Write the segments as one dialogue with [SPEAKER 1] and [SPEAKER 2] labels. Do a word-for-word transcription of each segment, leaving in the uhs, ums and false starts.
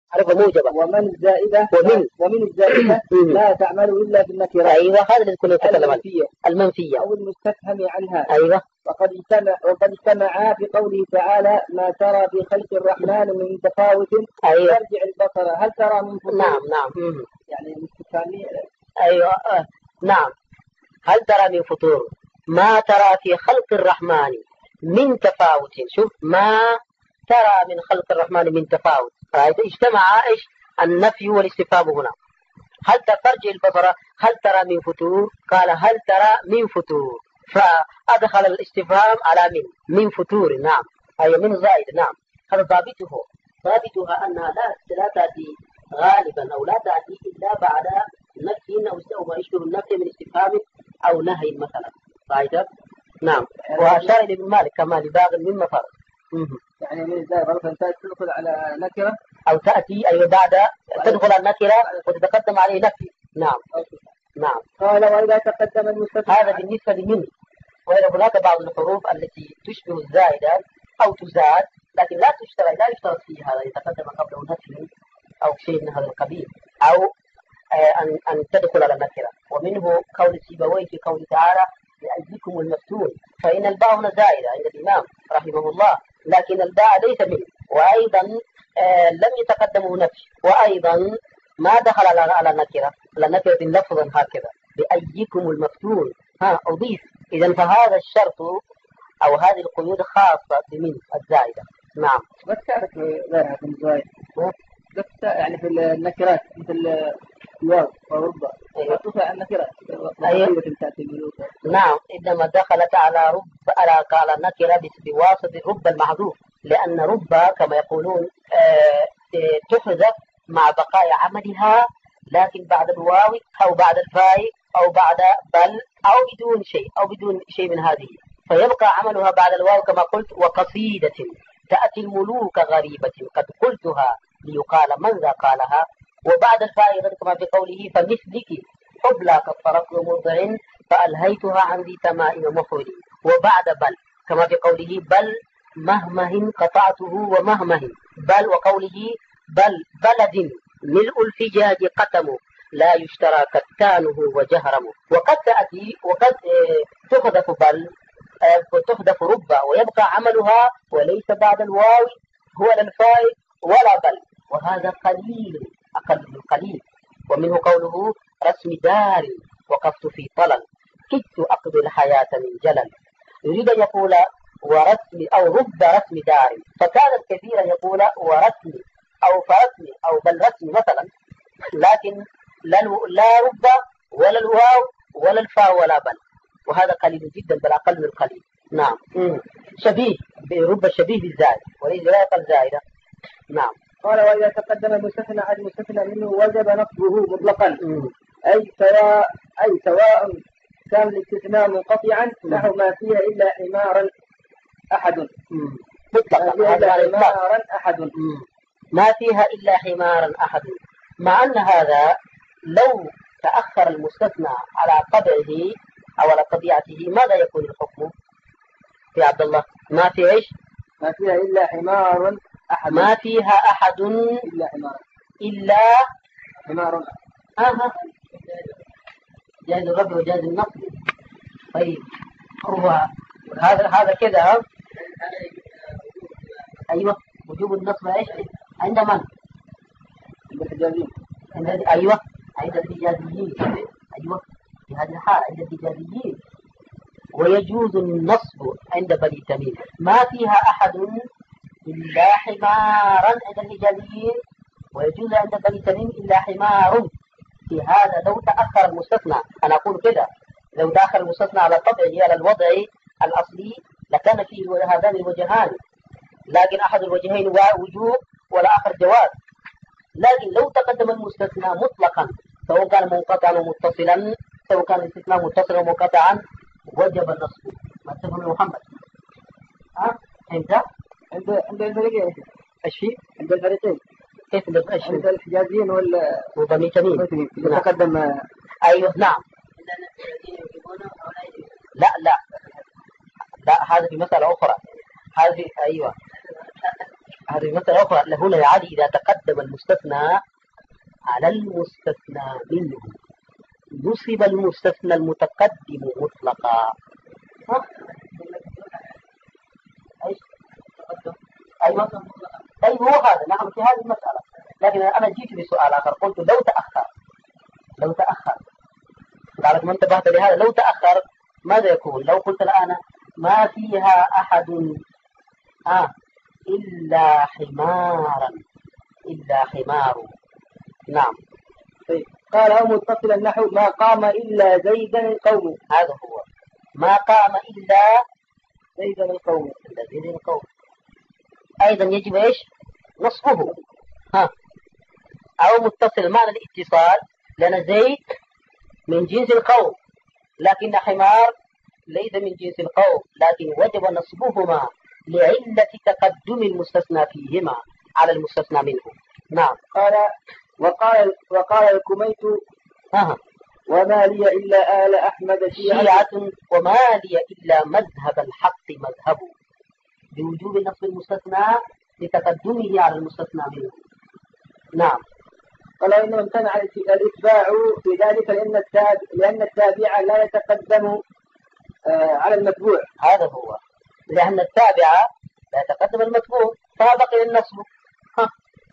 [SPEAKER 1] معرفة موجبة.
[SPEAKER 2] ومن الزائدة
[SPEAKER 1] ومن
[SPEAKER 2] ومن الزائدة لا تعمل إلا بالنكرة.
[SPEAKER 1] أيوة هذا اللي كنا نتكلم عنه المنفية
[SPEAKER 2] أو المستفهم عنها.
[SPEAKER 1] أيوة.
[SPEAKER 2] وقد اجتمع وقد اجتمعا في قوله تعالى ما ترى في خلق الرحمن من تفاوت.
[SPEAKER 1] أيوة.
[SPEAKER 2] ارجع البصر هل ترى من فطور.
[SPEAKER 1] نعم نعم.
[SPEAKER 2] يعني مستفهمي.
[SPEAKER 1] أيوة آه. نعم هل ترى من فطور. ما ترى في خلق الرحمن من تفاوت. شوف ما ترى من خلق الرحمن من تفاوت. رأيت اجتمع ايش النفي والاستفهام هنا. هل ترجع البصر هل ترى من فتور. قال هل ترى من فتور فأدخل الاستفهام على من من فتور. نعم أي من زائد. نعم هذا ضابطه ضابطها أنها لا لا تأتي غالبا أو لا تأتي إلا بعد نفي أو ما يشبه النفي من استفهام أو نهي مثلا. رأيت. نعم وأشار إلى ابن مالك كما لباغ من مفر.
[SPEAKER 2] يعني من الزائد غلط أنت تدخل على نكرة
[SPEAKER 1] أو تأتي أي بعد تدخل النكرة وتتقدم عليه نفي. نعم نعم.
[SPEAKER 2] قال وإذا تقدم المستفهم.
[SPEAKER 1] هذا بالنسبة لمن. وإذا هناك بعض الحروف التي تشبه الزائدة أو تزاد لكن لا تشترط لا يشترط فيها هذا يتقدم قبله نفي أو شيء من هذا القبيل أو أن أن تدخل على النكرة. ومنه قول سيبويه في قوله تعالى لأجلكم المفتون فإن الباء هنا زائدة عند الإمام رحمه الله لكن الباء ليس منه. وأيضا آه لم يتقدمه نفي وأيضا ما دخل على على النكرة على نكرة لفظا هكذا بأيكم المفتون ها أضيف. إذا فهذا الشرط أو هذه القيود خاصة بمن الزائدة. نعم.
[SPEAKER 2] بس تعرف غيرها في الزائد بس يعني في النكرات مثل الواو وربا تعطيها النكرات.
[SPEAKER 1] أيوة. نعم إنما دخلت على رب على على النكرة بواسطة رب المحذوف لأن رب كما يقولون آه تحذف مع بقاء عملها لكن بعد الواو أو بعد الفاء أو بعد بل أو بدون شيء أو بدون شيء من هذه فيبقى عملها بعد الواو كما قلت. وقصيدة تأتي الملوك غريبة قد قلتها ليقال من ذا قالها. وبعد الفاء كما في قوله فمثلك حبلى قد فرقت مرضع فألهيتها عن ذي تمائم مفعولي. وبعد بل كما في قوله بل مهمه قطعته ومهمه بل وقوله بل بلد ملء الفجاج قتم لا يشترى كتانه وجهرمه. وقد تأتي وقد تحذف بل وتحذف ربا ويبقى عملها وليس بعد الواو هو للفاء ولا بل وهذا قليل أقل من قليل. ومنه قوله رسم دار وقفت في طلل كدت أقضي الحياة من جلل. يريد أن يقول ورسم أو رب رسم دار فكان كثيرا يقول ورسم أو فرسم أو بل رسم مثلا لكن لا رب ولا الواو ولا الفاء ولا بل وهذا قليل جدا بل أقل من القليل. نعم مم. شبيه برب شبيه بالزائد وليس لا يقل زائدة. نعم.
[SPEAKER 2] قال وإذا تقدم المستثنى على المستثنى منه وجب نصبه مطلقا أي سواء أي سواء كان الاستثناء منقطعا نحو ما فيها إلا حمارا أحد
[SPEAKER 1] مطلقا
[SPEAKER 2] حمارا أحد
[SPEAKER 1] ما فيها إلا حمارا أحد. مع أن هذا لو تأخر المستثنى على طبعه أو على طبيعته ماذا يكون الحكم في عبد الله. ما في إيش
[SPEAKER 2] ما فيها إلا حمار أحد
[SPEAKER 1] ما فيها أحد
[SPEAKER 2] إلا حمار
[SPEAKER 1] إلا
[SPEAKER 2] حمار
[SPEAKER 1] آه. جاز الرب وجاز النصب. طيب هو هذا هذا كذا. أيوة وجوب النصب إيش عند من
[SPEAKER 2] عند الحجازيين.
[SPEAKER 1] أيوة عند الحجازيين. أيوة في هذه الحالة عند الحجازيين. ويجوز النصب عند بني تميم ما فيها أحد إلا حمارا عند الحجازيين ويجوز عند بني تميم إلا حمار. في هذا لو تأخر المستثنى أنا أقول كذا لو تأخر المستثنى على طبعه على الوضع الأصلي لكان فيه هذان الوجهان لكن أحد الوجهين وجوب والآخر جواز. لكن لو تقدم المستثنى مطلقا سواء كان منقطعا ومتصلا سواء كان الاستثناء متصلا ومنقطعا وجب النصب. ما تفهم محمد ها انت
[SPEAKER 2] عند عند الفريقين
[SPEAKER 1] ايش في
[SPEAKER 2] عند الفريقين
[SPEAKER 1] كيف ايش
[SPEAKER 2] عند الحجازيين ولا
[SPEAKER 1] وبني تميم
[SPEAKER 2] تقدم.
[SPEAKER 1] ايوه نعم. لا لا لا هذا في مسألة أخرى. هذه أيوة هذه مسألة أخرى. هنا يا علي إذا تقدم المستثنى على المستثنى منه نصب المستثنى المتقدم مطلقا. ها؟ ايش؟ ايوه طيب هو هذا نعم في هذه المسألة. لكن أنا جيت بسؤال آخر قلت لو تأخر لو تأخر لعلك ما انتبهت لهذا. لو تأخر ماذا يكون؟ لو قلت الآن ما فيها أحد آه إلا حمارا إلا حمار. نعم.
[SPEAKER 2] طيب. قال أو متصل النحو ما قام إلا زيدا القوم.
[SPEAKER 1] هذا هو ما قام إلا
[SPEAKER 2] زيدا القوم
[SPEAKER 1] إلا زيدا القوم. أيضا يجب إيش؟ نصبه. ها أو متصل معنى الاتصال لأن زيد من جنس القوم لكن حمار ليس من جنس القوم، لكن وجب نصبهما لعلة تقدم المستثنى فيهما على المستثنى منه. نعم.
[SPEAKER 2] قال وقال وقال الكميت
[SPEAKER 1] أه.
[SPEAKER 2] وما لي إلا آل أحمد
[SPEAKER 1] شيعة وما لي إلا مذهب الحق مذهب بوجوب نصب المستثنى لتقدمه على المستثنى منه. نعم.
[SPEAKER 2] قال إنما امتنع الإتباع في ذلك لأن التابع لأن التابع لا يتقدم آه على المتبوع.
[SPEAKER 1] هذا هو لأن التابع لا يتقدم المتبوع فبقي النصب. ها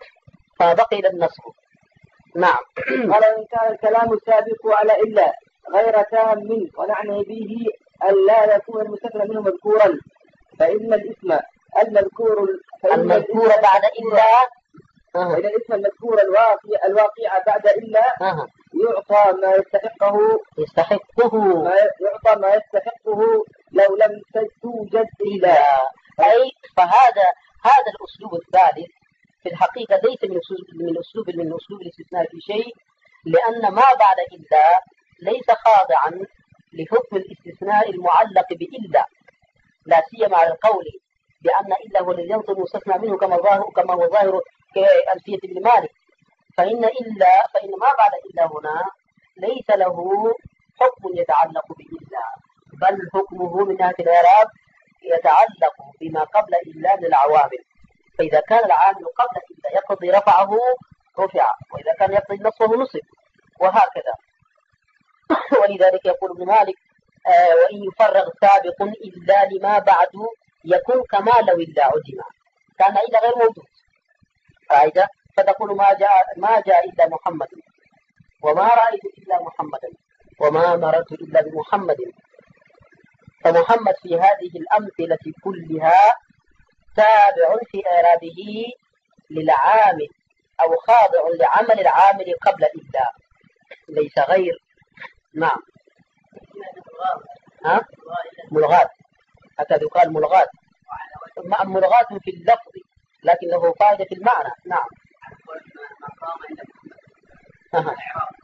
[SPEAKER 1] فبقي النصب. نعم.
[SPEAKER 2] قال إن كان الكلام السابق على إلا غير تام ونعني به أن لا يكون المستثنى منه مذكورا فإن الاسم المذكور
[SPEAKER 1] المذكور بعد إلا
[SPEAKER 2] أه. فإن الاسم المذكور الواقع الواقع بعد إلا
[SPEAKER 1] أه.
[SPEAKER 2] يعطى ما يستحقه
[SPEAKER 1] يستحقه
[SPEAKER 2] ما يعطى ما يستحقه لو لم توجد إلا.
[SPEAKER 1] أي فهذا هذا الأسلوب الثالث في الحقيقة ليس من أسلوب من أسلوب من أسلوب الاستثناء في شيء، لأن ما بعد إلا ليس خاضعا لحكم الاستثناء المعلق بإلا، لا سيما على القول بأن إلا هو الذي ينصب المستثنى منه كما ظاهر كما هو ظاهر كألفية ابن مالك. فإن إلا فإن ما بعد إلا هنا ليس له حكم يتعلق بإلا، بل حكمه من ناحية الإعراب يتعلق بما قبل إلا من العوامل. فإذا كان العامل قبل إلا يقضي رفعه رفع، وإذا كان يقضي نصبه نصب، وهكذا. ولذلك يقول ابن مالك آه وإن يفرغ سابق إلا لما بعد يكون كما لو إلا عدم، كان إلا غير موجود. فإذا فتقول ما جاء ما جاء إلا محمد، وما رأيت إلا محمدا، وما مررت إلا بمحمد. فمحمد في هذه الأمثلة كلها تابع في إعرابه للعامل أو خاضع لعمل العامل قبل إلا، ليس غير. نعم. ها ملغات حتى يقال ملغات ملغات في اللفظ لكن له فائدة في المعنى. نعم. أه.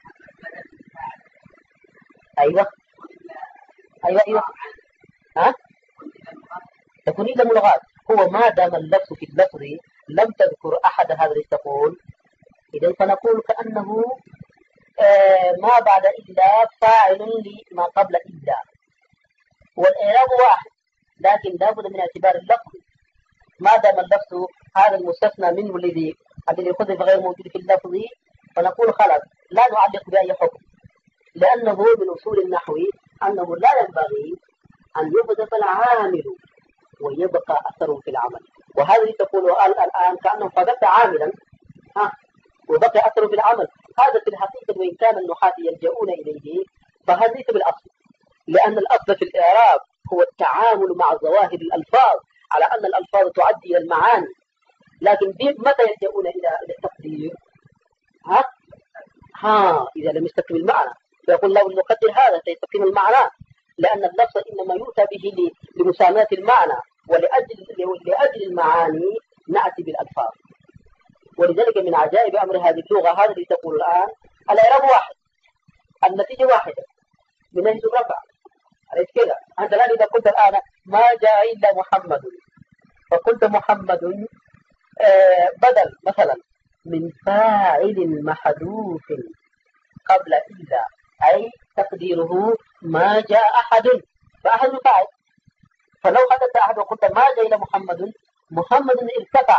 [SPEAKER 1] أيوة أيوة أيوة ها تكون إلا ملغات. هو ما دام اللفظ في اللفظ لم تذكر أحد هذا اللي تقول، إذن فنقول كأنه آه ما بعد إلا فاعل لما قبل إلا، والإعراب واحد لكن لابد من اعتبار اللفظ. ما دام اللفظ هذا المستثنى منه الذي الذي حذف غير موجود في اللفظ فنقول خلاص لا نعلق بأي حكم، لأنه من أصول النحو أنه لا ينبغي أن يحذف العامل ويبقى أثره في العمل. وهذا اللي تقوله الآن كأنه حذفت عاملا ها وبقي أثره في العمل. هذا في الحقيقة وإن كان النحاة يلجؤون إليه فهذا ليس بالأصل، لأن الأصل في الإعراب هو التعامل مع ظواهر الألفاظ على أن الألفاظ تؤدي إلى المعاني. لكن متى يلجؤون إلى التقدير؟ ها ها إذا لم يستقم المعنى فيقول لو نقدر هذا سيستقيم المعنى، لأن اللفظ إنما يؤتى به لمساماة المعنى، ولأجل لأجل المعاني نأتي بالألفاظ. ولذلك من عجائب أمر هذه اللغة هذا اللي تقول الآن الإعراب واحد، النتيجة واحدة من نهج الرفع. أليس كذا؟ أنت الآن إذا قلت الآن ما جاء إلا محمد فقلت محمد آه بدل مثلا من فاعل محذوف قبل إلا، أي تقديره ما جاء أحد، فأحد فاعل. فلو حدث أحد وقلت ما جاء إلى محمد، محمد ارتفع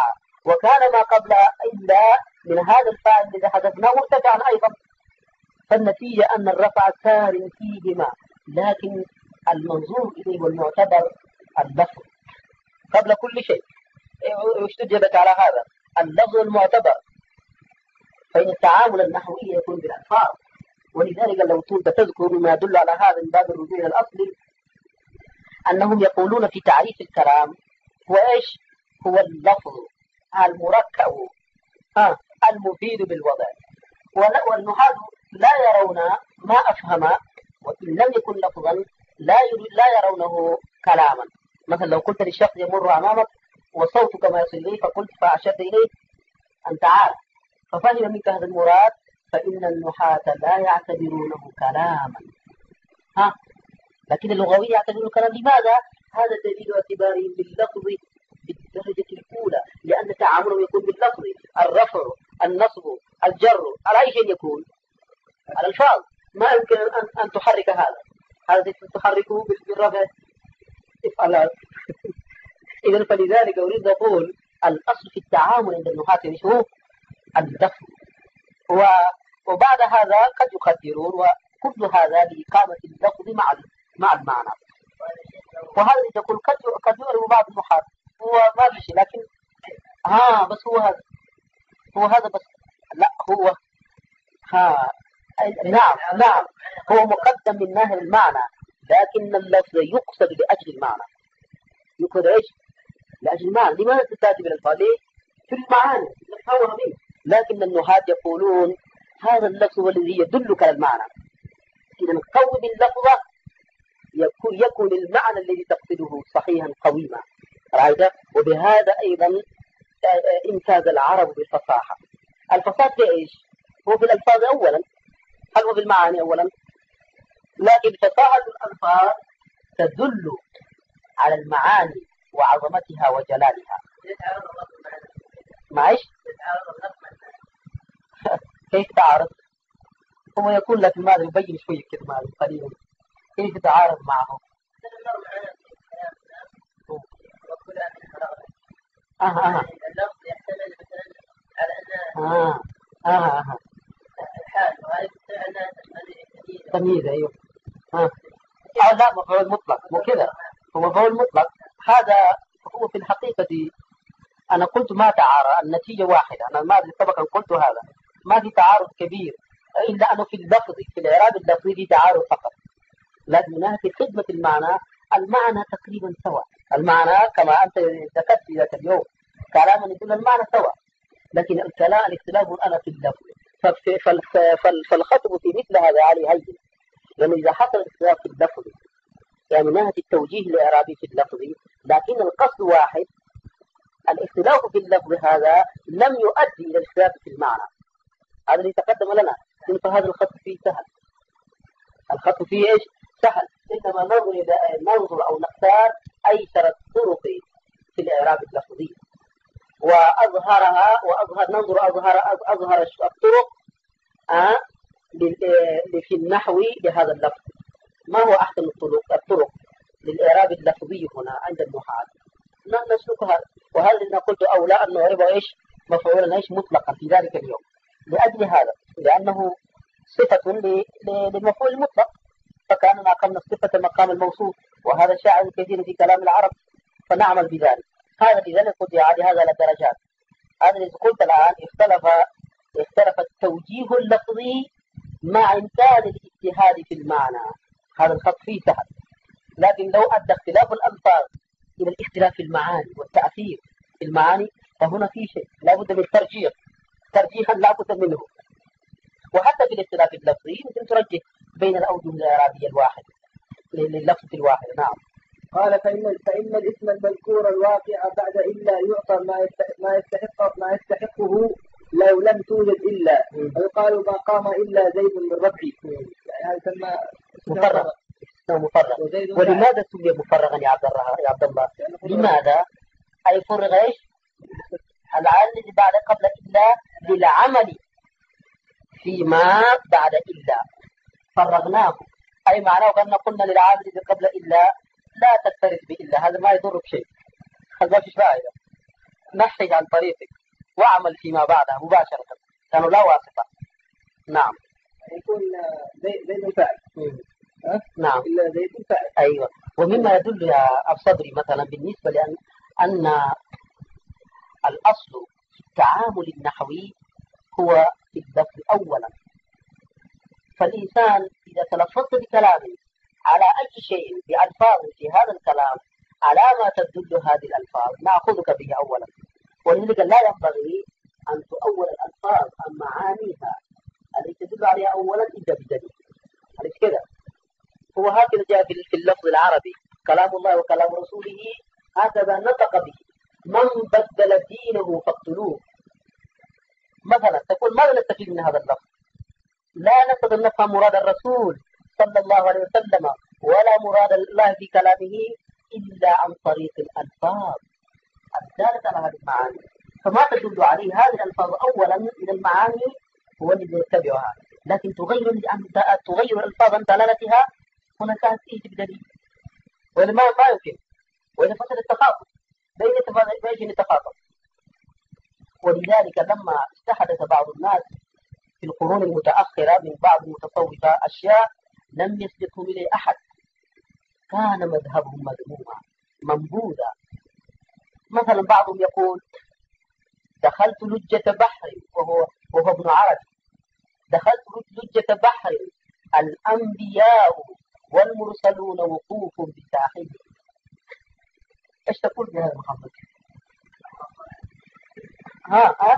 [SPEAKER 1] وكان ما قبل إلا من هذا الفاعل الذي حدثناه مرتفعا أيضا، فالنتيجة أن الرفع سار فيهما، لكن المنظور إليه والمعتبر اللفظ قبل كل شيء. واستجبت على هذا اللفظ المعتبر، فإن التعامل النحوي يكون بالألفاظ. ولذلك لو كنت تذكر ما يدل على هذا من باب الرجوع إلى الأصل، أنهم يقولون في تعريف الكلام هو إيش؟ هو اللفظ المركب ها المفيد بالوضع. والنحاة لا يرون ما أفهم وإن لم يكن لفظا لا لا يرونه كلاما. مثلا لو قلت للشخص يمر أمامك وصوتك ما يصل إليه، فقلت فأشرت إليه أن تعال، ففهم منك هذا المراد، فإن النحاة لا يعتبرونه كلاما. ها لكن اللغوية يعتبرونه كلاما. لماذا؟ هذا دليل اعتبارهم باللفظ بالدرجة الأولى، لأن تعاملهم يكون باللفظ، الرفع النصب الجر على أي شيء يكون؟ على الفاظ. ما يمكن أن, أن تحرك هذا هذا تحركه بالرفع افعل. إذن فلذلك أريد أقول الأصل في التعامل عند النحاة هو اللفظ، وبعد هذا قد يقدرون، وكل هذا لإقامة اللفظ مع مع المعنى. وهذا يقول قد قد يعرف بعض النحاة هو ما في شيء، لكن ها بس هو هذا هو هذا بس لا هو ها نعم نعم هو مقدم من ناحية المعنى، لكن اللفظ يقصد لأجل المعنى. يقصد ايش؟ لأجل المعنى. لماذا تتاتي بالألفاظ؟ في المعاني نتصور به، لكن النحاة يقولون هذا اللفظ هو الذي يدلك على المعنى. إذا قوم اللفظ يكون يكون المعنى الذي تقصده صحيحا قويما. رأيت؟ وبهذا أيضا امتاز العرب بالفصاحة. الفصاحة في ايش؟ هو في الألفاظ أولا، هل هو في المعاني أولا؟ لكن فصاحة الألفاظ تدل على المعاني وعظمتها وجلالها. معيش؟ كيف تعرض؟ هو يقول لك ماذا يبين شوية كده ماذا قليلا كيف تتعارض معه. آه آه.
[SPEAKER 2] اللفظ يحتمل مثلا على أن
[SPEAKER 1] آه آه آه.
[SPEAKER 2] الحال وهذه
[SPEAKER 1] تمييز. أيوه آه. آه لا مفعول مطلق مو كذا، هو مفعول مطلق. هذا هو في الحقيقة دي أنا قلت ما تعارض، النتيجة واحدة. أنا ما سبقا قلت هذا ما في تعارض كبير، إلا أنه في اللفظ في الإعراب اللفظي في تعارض فقط، لكن من ناحية خدمة المعنى المعنى تقريبا سواء. المعنى كما أنت ذكرت ذاك اليوم كلاما يدل المعنى سواء، لكن الكلام الاختلاف الآن في اللفظ. فالخطب في مثل هذا عليه هين، لأن إذا حصل الاختلاف في اللفظ يعني من ناحية التوجيه الإعرابي في اللفظ، لكن القصد واحد، الاختلاف في اللفظ هذا لم يؤدي إلى الاختلاف في المعنى. هذا اللي تقدم لنا. فهذا الخط فيه سهل، الخط فيه إيش؟ سهل. إنما ننظر ننظر أو نختار أيسر الطرق في الإعراب اللفظي وأظهرها، وأظهر ننظر أظهر أظهر الطرق آه في النحو لهذا اللفظ. ما هو أحسن الطرق الطرق للإعراب اللفظي هنا عند النحاة؟ نسلكها. وهذا اللي قلت أولى أن نعربه إيش؟ مفعولا إيش؟ مطلقا في ذلك اليوم، لأجل هذا، لأنه صفة للمفعول المطلق، فكأننا أقمنا الصفة مقام الموصوف، وهذا شائع كثير في كلام العرب، فنعمل بذلك. هذا لذلك قلت عادي هذا على درجات. هذا اللي قلت الآن اختلف اختلف التوجيه اللفظي مع إمكان الاجتهاد في المعنى. هذا الخط فيه سهل، لكن لو أدى اختلاف الألفاظ إلى الاختلاف في المعاني والتأثير في المعاني فهنا في شيء لا بد من ترجيح، ترجيحا لا بد منه. وحتى في الاختلاف اللفظي يمكن ترجح بين الأوجه الإعرابية الواحد لللفظ الواحد. نعم.
[SPEAKER 2] قال فإن فإن الاسم المذكور الواقع بعد إلا يعطى ما ما يستحق ما يستحقه لو لم توجد إلا، ويقال ما قام إلا زيد من ربعي، يعني هذا يسمى
[SPEAKER 1] مفرغ. مفرغ. ولماذا سمي مفرغا يا عبد الله يا عبد الله؟ لماذا؟ أي فرغ إيش؟ العامل بعد قبل إلا للعمل فيما بعد إلا فرغناه، أي معناه أن قلنا للعامل قبل إلا لا تكترث بإلا، هذا ما يضر بشيء، هذا ما فيش فائدة. نحج عن طريقك واعمل فيما بعدها مباشرة، كانوا لا واسطة. نعم.
[SPEAKER 2] يكون زي زي الفاعل. أه؟
[SPEAKER 1] نعم.
[SPEAKER 2] إلا زي الفاعل.
[SPEAKER 1] أيوة. ومما يدل يا الصدري مثلا بالنسبة لأن أن الأصل في التعامل النحوي هو اللفظ أولا. فالإنسان إذا تلفظت بكلام على أي شيء بألفاظ في هذا الكلام على ما تدل هذه الألفاظ نأخذك به أولا. ولذلك لا ينبغي أن تؤول الألفاظ عن معانيها التي تدل عليها أولا إلا بدليل. أليس كذا؟ هو هكذا جاء في اللفظ العربي كلام الله وكلام رسوله هكذا نطق به. من بدل دينه فاقتلوه. مثلا تقول ماذا نستفيد من هذا اللفظ؟ لا نستطيع أن نفهم مراد الرسول صلى الله عليه وسلم ولا مراد الله في كلامه إلا عن طريق الألفاظ الدالة على هذه المعاني. فما تدل عليه هذه الألفاظ أولا من المعاني هو الذي يتبعها، لكن تغير تغير الألفاظ عن دلالتها هنا كانت تيجي بدليل، وإلا ما ما يمكن، وإلا فسد التخاطب بين بين التخاطب. ولذلك لما استحدث بعض الناس في القرون المتأخرة من بعض المتصوفة أشياء لم يسبقهم إليه أحد، كان مذهبهم مذموما منبوذا. مثلا بعضهم يقول دخلت لجة بحر وهو وهو ابن عربي، دخلت لجة بحر الأنبياء والمرسلون وقوف بساحله. ايش تقول بهذا محمد؟ ها ها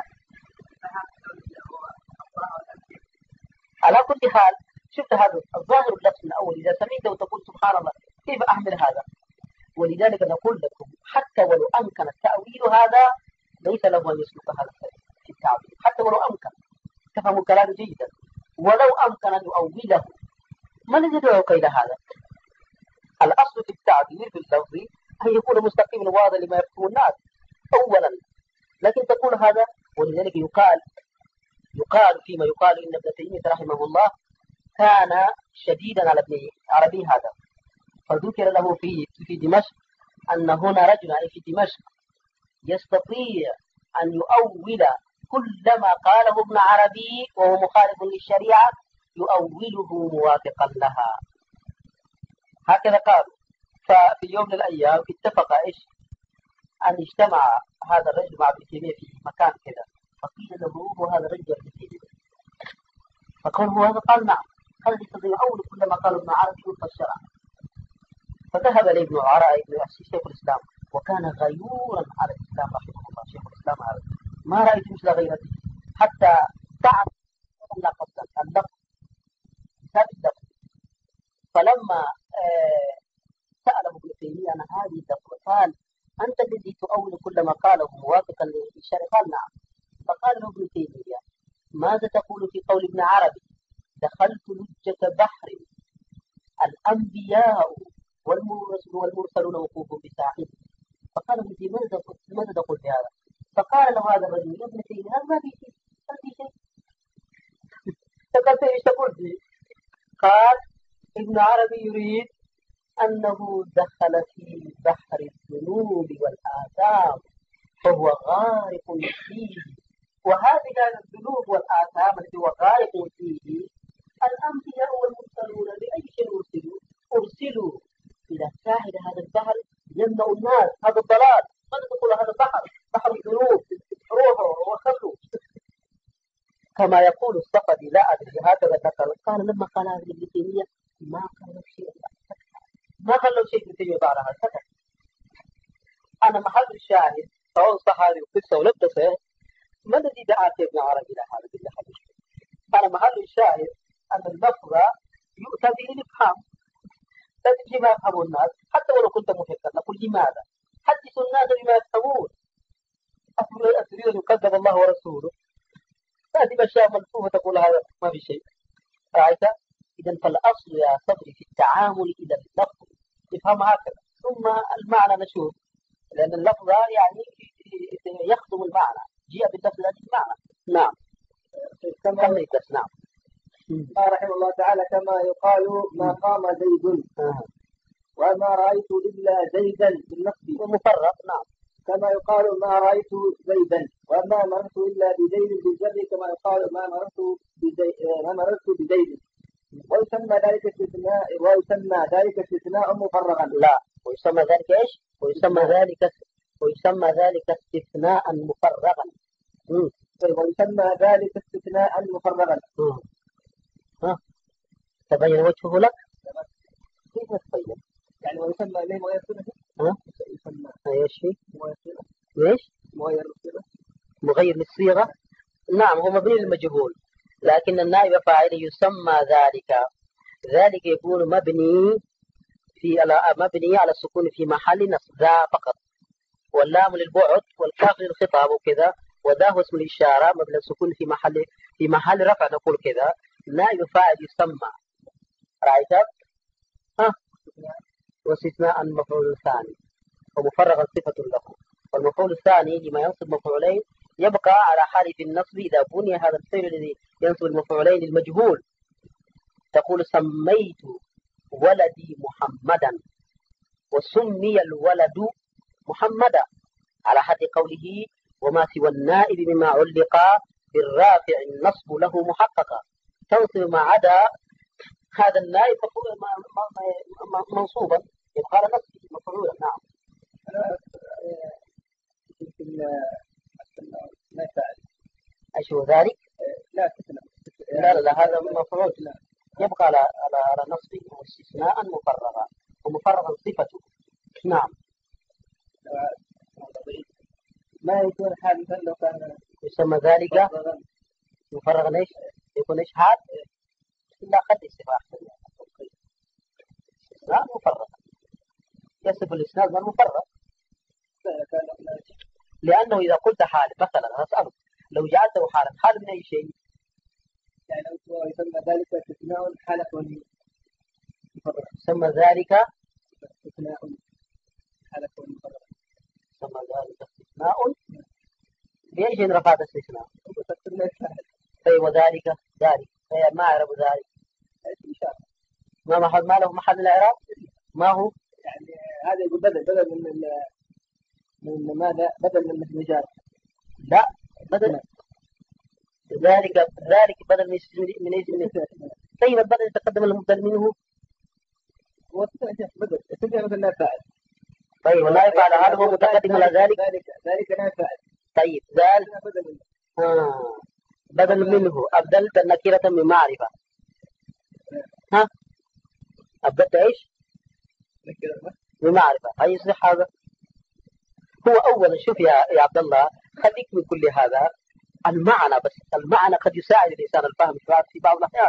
[SPEAKER 1] على كل حال شفت هذا الظاهر اللفظ الأول إذا سمعته وتقول سبحان الله كيف أحمل هذا؟ ولذلك نقول لكم حتى ولو أمكن التأويل هذا ليس له أن يسلك هذا في التعبير، حتى ولو أمكن تفهم الكلام جيدا، ولو أمكن أن يؤوله ما الذي يدعوك إلى هذا؟ الأصل في التعبير باللفظ أن يكون مستقيما واضحا لما يفهم الناس أولا، لكن تقول هذا. ولذلك يقال يقال فيما يقال إن ابن تيمية رحمه الله كان شديدا على ابن عربي هذا، فذكر له في في دمشق أن هنا رجلا في دمشق يستطيع أن يؤول كل ما قاله ابن عربي وهو مخالف للشريعة يؤوله موافقا لها، هكذا قالوا. ففي يوم من الأيام اتفق إيش أن اجتمع هذا الرجل مع ابن تيمية في مكان كذا، فقيل له هو هذا الرجل ابن تيمية، فقال هو هذا، قال نعم هذا يستطيع يؤول كل ما قاله ابن عربي وفق الشرع. فذهب لابن عربي ابن شيخ الإسلام وكان غيورا على الإسلام رحمه الله. شيخ الإسلام هذا ما رأيت مثل غيرته حتى تعب اللفظ اللفظ اللفظ. فلما آه سأله ابن تيمية عن هذه اللفظ قال أنت الذي تؤول كل ما قاله موافقا للشرع؟ قال نعم. فقال له ابن تيمية ماذا تقول في قول ابن عربي دخلت لجة بحر الأنبياء والمرسلون وقوف بساحله؟ فقال ابن تيمية ماذا تقول في هذا؟ فقال له هذا الرجل ابن تيمية هذا ما في شيء، ما في شيء. فقال ايش تقول فيه؟ قال ابن عربي يريد أنه دخل في بحر الذنوب والآثام فهو غارق فيه، وهذه الذنوب والآثام التي هو غارق فيه الأنبياء والمرسلون بأي شيء أرسلوا؟ أرسلوا إلى ساحل هذا البحر يمنع الناس هذا الضلال. ماذا تقول هذا البحر؟ بحر الذنوب، روحه وخلوا كما يقول الصفدي لا أدري هكذا نقل. قال لما قال هذا ابن تيمية ما قالوا شيء، ما خلوا شيء ابن تيمية بعدها سكت. أنا محل الشاهد سواء صحابي وقصة ولبسه ما الذي دعاك ابن عربي إلى هذا الحديث؟ أنا محل الشاهد أن اللفظ يؤتى به الإفهام، لا تجي ما يفهم الناس حتى ولو كنت محقا. نقول لماذا؟ حدثوا الناس بما يفهمون، أتريد أن يكذب الله ورسوله؟ تأتي بأشياء ملفوفة تقول هذا ما في شيء. رأيت؟ إذا فالأصل يا صدري في التعامل إلى اللفظ يفهم هكذا، ثم المعنى نشوف، لأن اللفظ يعني يخدم المعنى، جاء باللفظ هذا المعنى. نعم كما يقول نعم
[SPEAKER 2] قال رحمه الله تعالى كما يقال ما قام زيد
[SPEAKER 1] آه.
[SPEAKER 2] وما رأيت إلا زيدا بالنصب
[SPEAKER 1] ومفرق. نعم
[SPEAKER 2] كما يقال ما رأيت زيدا وما مررت إلا بزيد بالجر كما يقال ما مررت بزيد ما مررت بزيد ويسمى ذلك استثناء ويسمى ذلك استثناء مفرغا.
[SPEAKER 1] لا، ويسمى ذلك ايش؟ ويسمى ذلك ويسمى ذلك استثناء مفرغا. امم
[SPEAKER 2] ويسمى ذلك استثناء مفرغا.
[SPEAKER 1] امم ها تبين وجهه لك؟ كيف تبين؟
[SPEAKER 2] يعني ويسمى ليه مغير صفة؟
[SPEAKER 1] ها؟
[SPEAKER 2] يسمى
[SPEAKER 1] ايش فيه؟
[SPEAKER 2] مغير صفة.
[SPEAKER 1] ليش؟
[SPEAKER 2] مغير صفة.
[SPEAKER 1] مغير للصيغة؟ نعم، هو مبني للمجهول، لكن النائب فاعل يسمى ذلك. ذلك يكون مبني في على مبني على السكون في محل نصب ذا فقط، واللام للبعد والكاف للخطاب وكذا، وذا هو اسم الإشارة مبني السكون في محل في محل رفع، نقول كذا نائب فاعل يسمى. رأيت؟ ها؟ واستثناء مفعول ثاني ومفرغا صفة له. والمفعول الثاني لما ينصب مفعولين يبقى على حال في النصب إذا بني هذا الفعل الذي ينصب المفعولين المجهول. تقول سميت ولدي محمدا، وسمي الولد محمدا، على حد قوله وما سوى النائب مما علق بالرافع النصب له محققا. تنصب ما عدا هذا النائب منصوبا يبقى على نصبه مفعولا. نعم.
[SPEAKER 2] ما فعل
[SPEAKER 1] أشو ذلك؟
[SPEAKER 2] لا
[SPEAKER 1] لا لا, لا هذا مفعول يبقى على على على نصبه استثناء مفرغا ومفرغا صفته. نعم.
[SPEAKER 2] ما يكون حادثا لو كان
[SPEAKER 1] يسمى ذلك مفرغا ايش؟ يكون ايش حال؟ لا خلي صفة أحسن. استثناء مفرغا يصف الإسناد من مفرغ، لأنه إذا قلت حال مثلا أسألك لو جعلته حالا، حال من أي شيء؟
[SPEAKER 2] يعني يسمى ذلك استثناء حالة مفرغ.
[SPEAKER 1] يسمى ذلك
[SPEAKER 2] استثناء حالة مفرغ.
[SPEAKER 1] يسمى ذلك استثناء. بأي شيء رفعت استثناء؟ طيب وذلك ذلك ما أعرف ذلك ما محل ما له محل الإعراب؟ ما هو؟
[SPEAKER 2] يعني هذا يقول بدل بدل من من ماذا؟ بدل من المجال.
[SPEAKER 1] لا بدل ذلك ذلك بدل من من اسم. طيب البدل يتقدم المبدل منه
[SPEAKER 2] هو بدل تجي مثل فاعل.
[SPEAKER 1] طيب ولا يفعل هذا هو متقدم على ذلك
[SPEAKER 2] ذلك ذلك لا فاعل.
[SPEAKER 1] طيب ذلك بدل آه. بدل منه أبدلت النكرة من معرفة. ها أبدلت إيش؟
[SPEAKER 2] نكرة
[SPEAKER 1] من معرفة. أي يصح هذا؟ هو أولا شوف يا يا عبد الله، خليك من كل هذا المعنى بس. المعنى قد يساعد الإنسان الفهم في بعض الأحيان.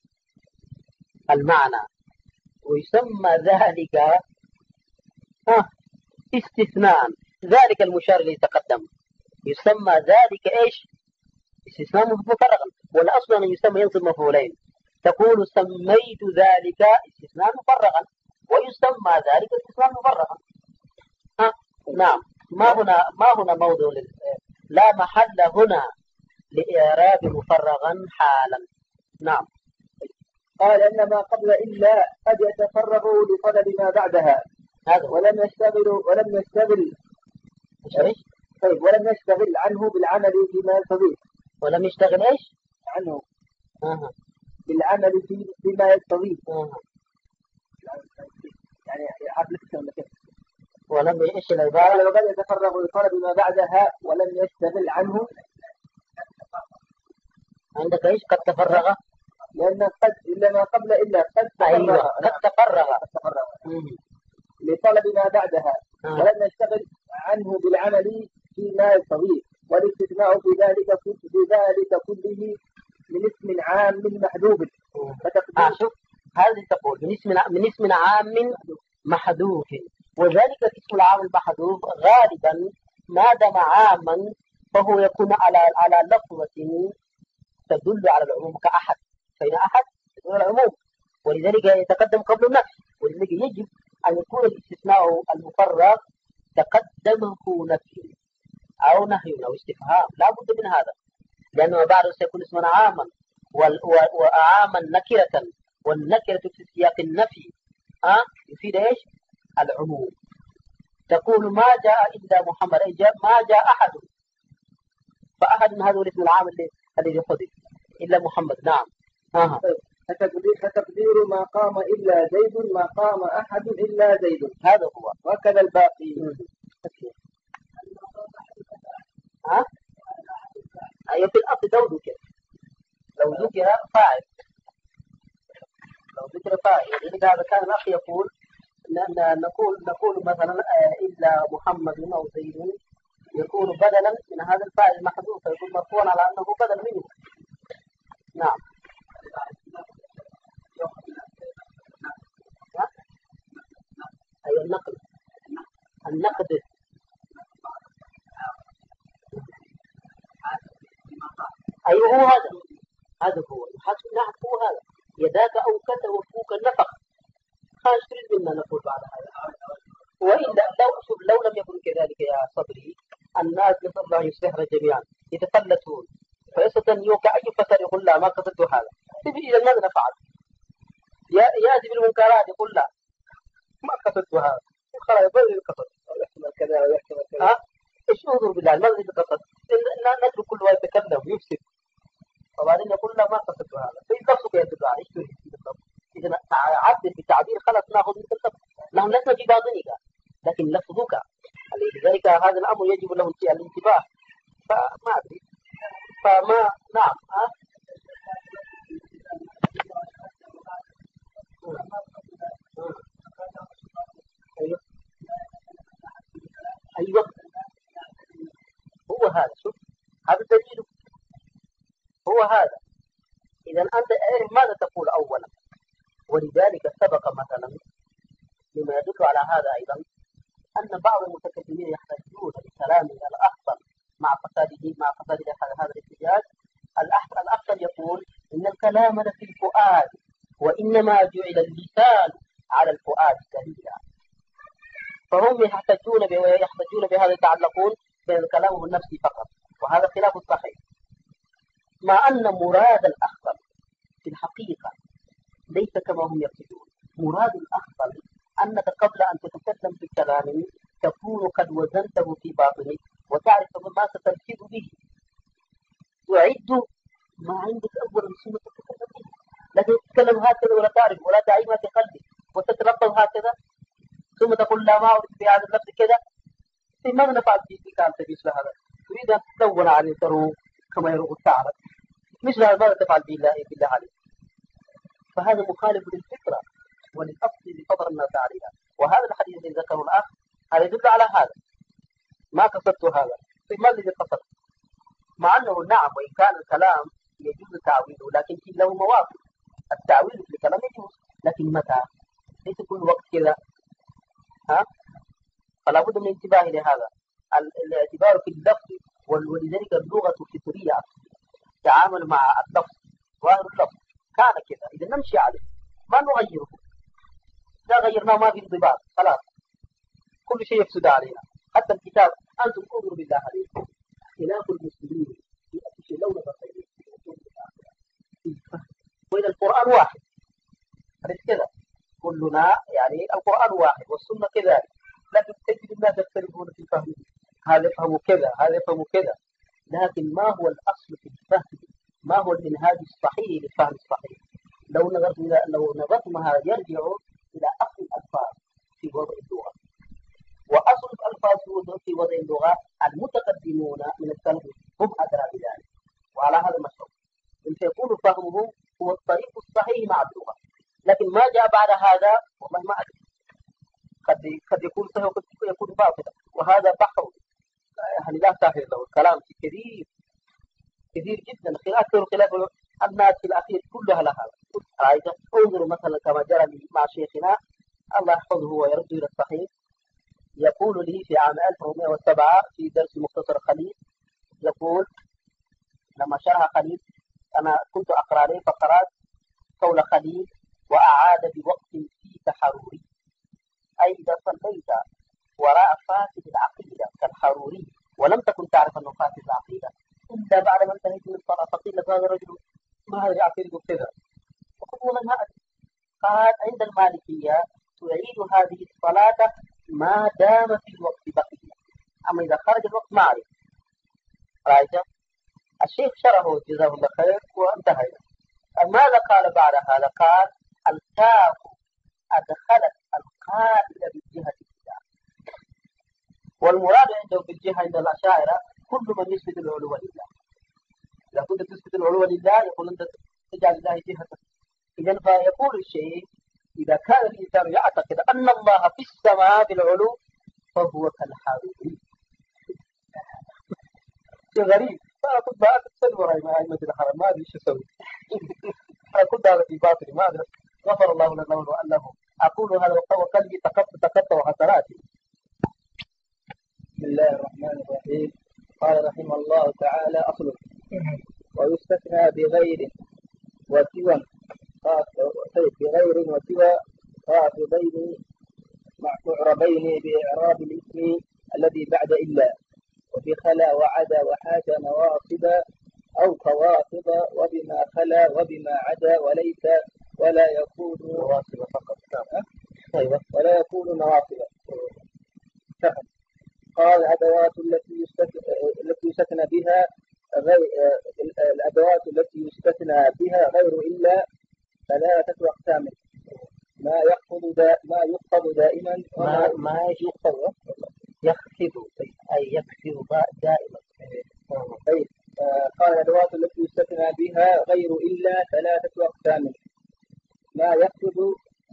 [SPEAKER 1] المعنى ويسمى ذلك ها استثناء. ذلك المشار اللي تقدم يسمى ذلك ايش؟ استثناء مفرغا، والاصل ان يسمى ينصب مفعولين. تقول سميت ذلك استثناء مفرغا، ويسمى ذلك استثناء مفرغا. ها نعم. ما هنا ما هنا موضوع لل... لا محل هنا لإعراب مفرغا حالا. نعم.
[SPEAKER 2] قال إن ما قبل إلا قد يتفرغ لطلب ما بعدها هذا ولم يشتغل ولم يشتغل
[SPEAKER 1] ايش؟
[SPEAKER 2] طيب ولم يشتغل عنه بالعمل فيما يقتضيه.
[SPEAKER 1] ولم يشتغل ايش؟
[SPEAKER 2] عنه
[SPEAKER 1] اها
[SPEAKER 2] بالعمل في فيما يقتضيه.
[SPEAKER 1] اها
[SPEAKER 2] يعني عقلك كم كيف؟
[SPEAKER 1] ولم ايش العبارة؟
[SPEAKER 2] وقد يتفرغ لطلب ما بعدها ولم يشتغل عنه.
[SPEAKER 1] عندك ايش؟ قد تفرغ
[SPEAKER 2] لأن قد إلا ما قبل إلا قد تفرغ.
[SPEAKER 1] أيوة قد تفرغ
[SPEAKER 2] لطلب ما بعدها
[SPEAKER 1] آه.
[SPEAKER 2] ولم يشتغل عنه بالعمل فيما يقتضيه. والاستثناء في ذلك في ذلك كله من اسم عام محذوف.
[SPEAKER 1] آه شوف هذه تقول من اسم من اسم عام محذوف، وذلك الاسم العام المحذوف غالبا ما دام عاما فهو يكون على على لفظة تدل على العموم كأحد، فإن أحد يدل على العموم، ولذلك يتقدم قبل النفي. ولذلك يجب أن يكون الاستثناء المفرغ تقدمه نفي أو نهي أو استفهام، لا بد من هذا، لأنه بعد سيكون اسما عاما وعاما نكرة، والنكرة في سياق النفي أه؟ يفيد إيش؟ العموم. تقول ما جاء إلا محمد، أي جاء ما جاء أحد، فأحد من هذا الاسم العام اللي الذي حذف إلا محمد. نعم. آه.
[SPEAKER 2] طيب فتقدير, فتقدير ما قام إلا زيد، ما قام أحد إلا زيد،
[SPEAKER 1] هذا هو.
[SPEAKER 2] وكذا الباقي.
[SPEAKER 1] ها؟ أيوة في الأصل لو ذكر، لو ذكر فاعل، لو ذكر فاعل. لذلك هذا كان الأخ يقول أن نقول نقول مثلا إلا محمد أو زيد، يكون بدلا من هذا الفاعل المحذوف، فيكون مرفوعا على أنه بدل منه. نعم. أي النقل، النقد. أيوه هو هذا، هذا هو حسب نعت هو هذا. يداك أوكت وفوك النفق، خاش تريد منا نقول بعد هذا. وإلا لو شوف لو لم يكن كذلك يا صبري، الناس نسأل الله يصلحنا جميعا يتفلتون، فيستطيع يوقع أي فساد يقول لا ما قصدت هذا، تبي إذا ماذا نفعل؟ يأتي بالمنكرات يقول لا ما قصدت هذا، خلاص يبغى القصد
[SPEAKER 2] ويحتمل كذا ويحتمل كذا.
[SPEAKER 1] ها ايش انظر بالله ما الذي بقصد؟ نترك كل واحد يتكلم ويفسد، وبعدين يقول لا ما قصدت هذا، في لفظك يدل على ايش تريد بالضبط. اذا عدل بالتعبير خلاص ناخذ مثل اللفظ، نحن لسنا في باطنك لكن لفظك، لذلك هذا الامر يجب له الانتباه. فما ادري فما نعم. ها ايوه ايوه هو هذا. شوف هذا الدليل هو هذا. إذا أنت أعرف ماذا تقول أولا. ولذلك سبق مثلا مما يدل على هذا أيضا أن بعض المتكلمين يحتاجون لكلام الأخطل مع فساده مع فساد هذا الاحتجاج. الأخطل يقول إن الكلام لفي الفؤاد، وإنما جعل اللسان على الفؤاد دليلا. فهم يحتجون يحتجون بهذا، يتعلقون بين الكلام والنفس فقط، وهذا خلاف الصحيح. مع أن مراد الأخطل في الحقيقة ليس كما هم يقصدون. مراد الأخطل أنك قبل أن تتكلم في كلام تكون قد وزنته في باطنك وتعرف ما ستلفظ به، تعد ما عندك أولا ثم تتكلم به. لكن تتكلم هكذا ولا تعرف ولا تعي ما في قلبك وتتلفظ هكذا ثم تقول لا ما أعرف في هذا اللفظ كذا، في ماذا نفعل في كلامك مثل هذا؟ تريد أن تدون عن الثروة كما يروق الثعلب، مثل هذا ماذا تفعل بالله بالله عليك؟ فهذا مخالف للفطرة وللأصل بفضل الناس عليها. وهذا الحديث الذي ذكره الأخ هذا يدل على هذا. ما قصدت هذا، في ما الذي قصدت؟ مع أنه نعم وإن كان الكلام يجوز تعويله لكن في له مواقف. التعويل في الكلام يجوز لكن متى؟ ليس كل وقت كذا. ها؟ فلا بد من الانتباه لهذا، الاعتبار في اللفظ. ولذلك اللغة الفطرية تعامل مع اللفظ، ظاهر اللفظ كان كذا إذا نمشي عليه ما نغيره. لا غيرناه ما في انضباط خلاص كل شيء يفسد علينا. حتى الكتاب أنتم انظروا بالله عليكم خلاف المسلمين في أي لون بصير وإذا القرآن واحد أليس كذا؟ كلنا يعني القرآن واحد والسنة كذلك، لكن تجد الناس يختلفون في الفهم، هذا يفهم كذا هذا يفهم كذا. لكن ما هو الأصل في الفهم؟ ما هو المنهاج الصحيح للفهم الصحيح؟ لو نظرت إلى لو نظرتمها يرجع إلى أصل الألفاظ في وضع اللغة. وأصل الألفاظ في وضع اللغة المتقدمون من السلف هم أدرى بذلك، وعلى هذا المشروع سيكون فهمهم هو الطريق الصحيح مع اللغة. لكن ما جاء بعد هذا والله ما أدري، قد قد يكون صحيح وقد يكون باطلا، وهذا بحر يعني لا سهل له. الكلام كثير كثير جدا، أكثر خلاف الناس في الأخير كلها لها. انظروا مثلا كما جرى لي مع شيخنا الله يحفظه ويرد إلى الصحيح، يقول لي في عام ألف ومئة وسبعة في درس مختصر خليل، يقول لما شرح خليل أنا كنت أقرأ عليه فقرات قول خليل وأعاد بوقت في تحروري، أي إذا صليت وراء فاسد العقيدة كالحروري ولم تكن تعرف أنه فاسد العقيدة إلا بعد ما انتهيت من الصلاة فقيل هذا الرجل ما هذا عقيدته كذا، وقلت والله ما أدري. قال عند المالكية تعيد هذه الصلاة ما دام في الوقت بقي. أما إذا خرج الوقت ما عليه. رأيت؟ الشيخ شرحه جزاه الله خير وانتهى. ماذا قال بعد هذا؟ قال الكاف أدخلت القائل بالجهة الإله، والمراد عنده بالجهة عند الأشاعرة كل من يثبت العلو لله. إذا كنت تثبت العلو لله يقول أنت تجعل الله جهة. إذا فيقول الشيء إذا كان الإنسان يعتقد أن الله في السماء بالعلو فهو كالحاوي. شيء غريب. فأنا كنت بقى تسلم رأي مع أئمة الحرم ما أدري إيش أسوي. أنا كنت هذا في باطني ما أدري. غفر الله لنا وله. أقول هذا وقلبي تقطع تقطع حسراتي.
[SPEAKER 2] بسم الله الرحمن الرحيم. قال رحمه الله تعالى: أصل ويستثنى بغير وسوى بغير وسوى خافضين معربين بإعراب الاسم الذي بعد إلا، وبخلا وعدا وحاجة نواصب أو كواصب، وبما خلا وبما عدا وليس ولا يكون نواصب فقط. أيوة. ولا يكون نواصب. قال الأدوات التي التي يستثنى بها غير الأدوات التي يستثنى بها غير إلا ثلاثة أقسام: ما يخفض دا ما يخفض دائما
[SPEAKER 1] ما ما يخفض يخفض أي يكسر دائما.
[SPEAKER 2] طيب. قال الأدوات التي يستثنى بها غير إلا ثلاثة أقسام: ما يخفض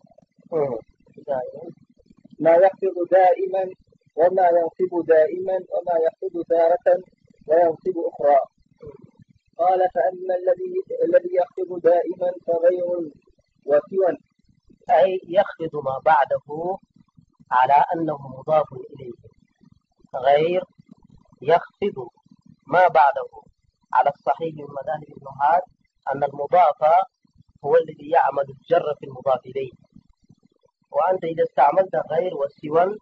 [SPEAKER 1] دائما
[SPEAKER 2] ما يخفض دائما وما ينصب دائما وما يخفض تارة وينصب أخرى. قال: فأما الذي الذي يخفض دائما فغير وسوى،
[SPEAKER 1] أي يخفض ما بعده على أنه مضاف إليه. غير يخفض ما بعده على الصحيح من مذاهب النحاة أن المضاف هو الذي يعمل الجر في المضاف إليه. وأنت إذا استعملت غير وسوى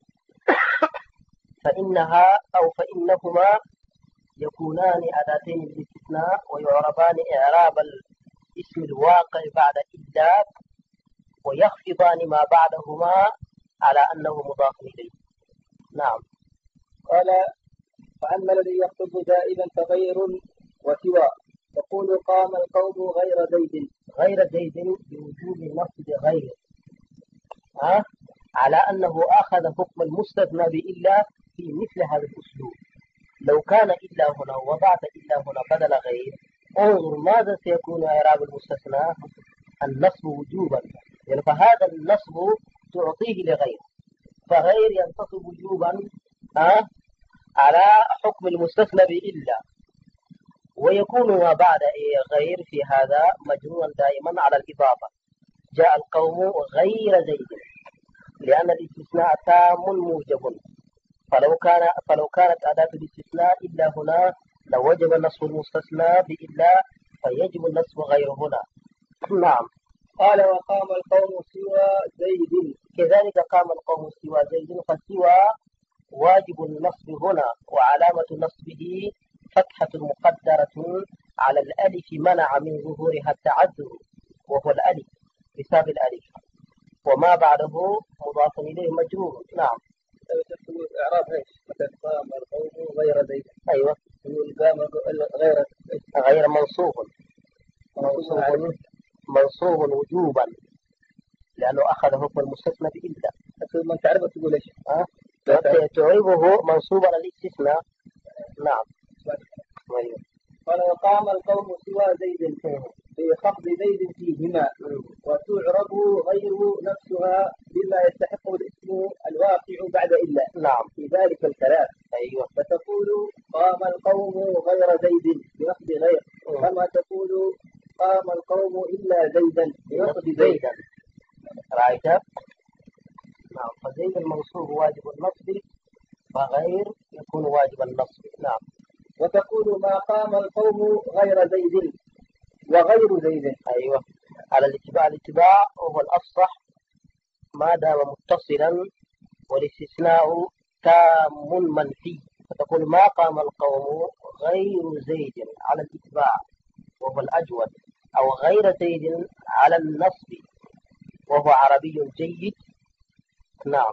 [SPEAKER 1] فإنها أو فإنهما يكونان أداتين للاستثناء ويعربان إعراب الاسم الواقع بعد إلا، ويخفضان ما بعدهما على أنه مضاف إليه. نعم.
[SPEAKER 2] قال: فأما الذي يخفض دائما فغير وسوى، يقول: قام القوم غير زيد.
[SPEAKER 1] غير زيد بوجوب نصب غير، ها؟ على أنه أخذ حكم المستثنى بإلا في مثل هذا الأسلوب. لو كان إلا هنا وضعت إلا هنا بدل غير، انظر ماذا سيكون إعراب المستثنى؟ النصب وجوبا. يعني فهذا النصب تعطيه لغير، فغير ينتصب وجوبا ها على حكم المستثنى بإلا، ويكون ما بعد غير في هذا مجرورا دائما على الإضافة. جاء القوم غير زيد لأن الاستثناء تام موجب، فلو كان فلو كانت أداة الاستثناء إلا هنا لوجب نصب المستثنى بإلا، فيجب النصب غير هنا. نعم.
[SPEAKER 2] قال: وقام القوم سوى زيد.
[SPEAKER 1] كذلك قام القوم سوى زيد، فسوى واجب النصب هنا، وعلامة نصبه فتحة مقدرة على الألف منع من ظهورها التعذر، وهو الألف بسبب الألف، وما بعده مضاف إليه مجرور. نعم.
[SPEAKER 2] إعراب ايش؟ مثلا قام القوم غير زيد.
[SPEAKER 1] أيوة.
[SPEAKER 2] قام غير
[SPEAKER 1] غير منصوب منصوب منصوب وجوبا لأنه أخذ حكم المستثنى بإلا.
[SPEAKER 2] ما تعرف تقول ايش؟
[SPEAKER 1] ها؟ تعربه منصوبا للاستثناء. نعم.
[SPEAKER 2] قال: وقام القوم سوى زيد بخفض زيد فيهما، وتعرب غير نفسها بما يستحق الاسم الواقع بعد إلا.
[SPEAKER 1] نعم.
[SPEAKER 2] في ذلك الكلام.
[SPEAKER 1] أيوة.
[SPEAKER 2] فتقول: قام القوم غير زيد بنصب غير، كما تقول: قام القوم إلا زيدا بنصب زيدا.
[SPEAKER 1] رأيت؟ نعم. فزيد المنصوب واجب النصب، فغير يكون واجب النصب. نعم.
[SPEAKER 2] وتقول: ما قام القوم غير زيد وغير زيد.
[SPEAKER 1] أيوة. على الاتباع الاتباع هو الأفصح ما دام متصلا، والاستثناء تام منفي، فتقول ما قام القوم غير زيد على الاتباع وهو الأجود، أو غير زيد على النصب وهو عربي جيد. نعم.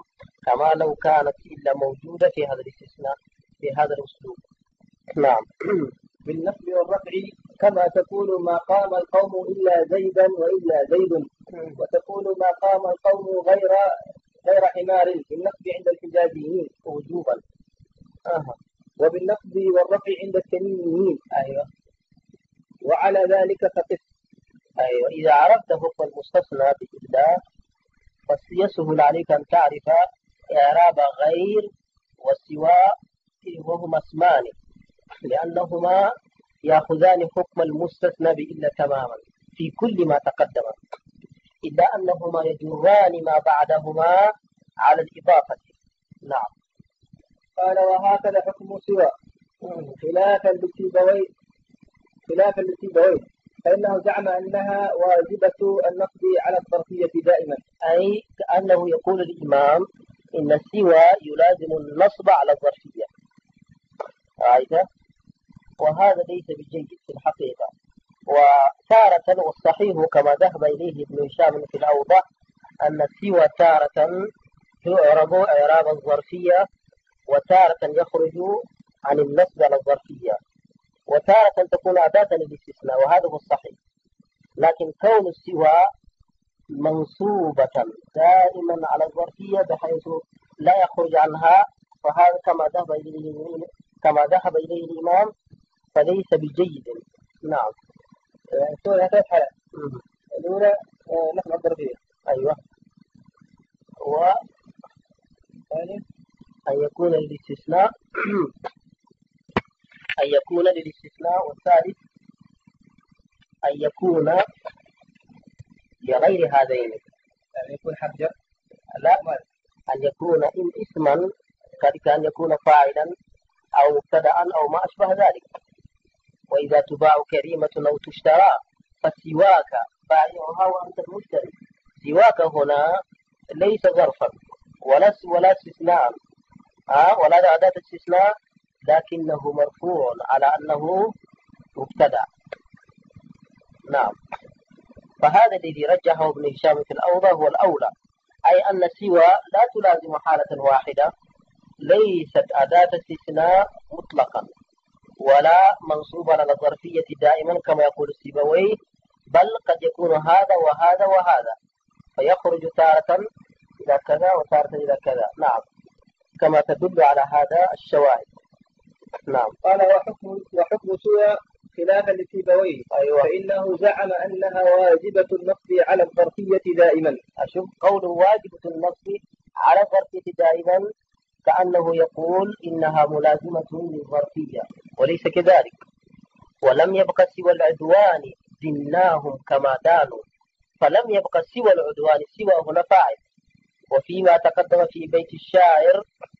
[SPEAKER 1] كما لو كانت إلا موجودة في هذا الاستثناء في هذا الأسلوب. نعم.
[SPEAKER 2] بالنصب والرفع كما تقول ما قام القوم إلا زيدا وإلا زيد، وتقول ما قام القوم غير غير حمار بالنصب عند الحجازيين وجوبا.
[SPEAKER 1] أه.
[SPEAKER 2] وبالنصب والرفع عند التميميين.
[SPEAKER 1] أيوة.
[SPEAKER 2] وعلى ذلك فقس.
[SPEAKER 1] أيوة. إذا عرفت حكم المستثنى بإلا فيسهل عليك أن تعرف إعراب غير وسواء وهما اسمان، لأنهما يأخذان حكم المستثنى بإلا تماما في كل ما تقدم، إلا أنهما يجران ما بعدهما على الإضافة. نعم.
[SPEAKER 2] قال وهكذا حكم سوى خلافا للسيبويه خلافا للسيبويه فإنه زعم أنها واجبة النصب على الظرفية دائما،
[SPEAKER 1] أي كأنه يقول الإمام إن السوى يلازم النصب على الظرفية. رأيت؟ وهذا ليس بجيد في الحقيقة. وتارة والصحيح كما ذهب إليه ابن هشام في الأوضح أن السوى تارة يعرب إعراب الظرفية، وتارة يخرج عن النصب على الظرفية، وتارة تكون أداة للاستثناء، وهذا هو الصحيح. لكن كون السوى منصوبة دائما على الظرفية بحيث لا يخرج عنها، فهذا كما ذهب إليه كما ذهب إليه الإمام فليس بجيد. نعم.
[SPEAKER 2] سورة ثلاث حالات. الأولى نصب الظرفية.
[SPEAKER 1] أيوة.
[SPEAKER 2] والثاني
[SPEAKER 1] أن يكون للاستثناء أن يكون للاستثناء والثالث أن يكون لغير هذين،
[SPEAKER 2] يعني يكون حرجة.
[SPEAKER 1] لا، أن يكون إن اسما كأن يكون فاعلا أو مبتدأ أو ما أشبه ذلك. وإذا تباع كريمة أو تشترى فسواك بائعها وأنت المشتري. سواك هنا ليس ظرفا ولا ولا استثناء آه ولا أداة استثناء، لكنه مرفوع على أنه مبتدأ. نعم. فهذا الذي رجحه ابن هشام في الأوضح هو الأولى، أي أن سوى لا تلازم حالة واحدة، ليست أداة استثناء مطلقا ولا منصوبا على الظرفية دائما كما يقول السيبويه، بل قد يكون هذا وهذا وهذا، فيخرج تارة إلى كذا وتارة إلى كذا. نعم. كما تدل على هذا الشواهد. نعم.
[SPEAKER 2] قال وحكم وحكم سوى خلافا للسيبويه.
[SPEAKER 1] أيوة.
[SPEAKER 2] فإنه زعم أنها واجبة النصب على الظرفية دائما.
[SPEAKER 1] أشوف قوله واجبة النصب على الظرفية دائما كأنه يقول إنها ملازمة للظرفية، وليس كذلك. ولم يبق سوى العدوان دناهم كما دانوا، فلم يبق سوى العدوان، سوى هنا فاعل. وفيما تقدم في بيت الشاعر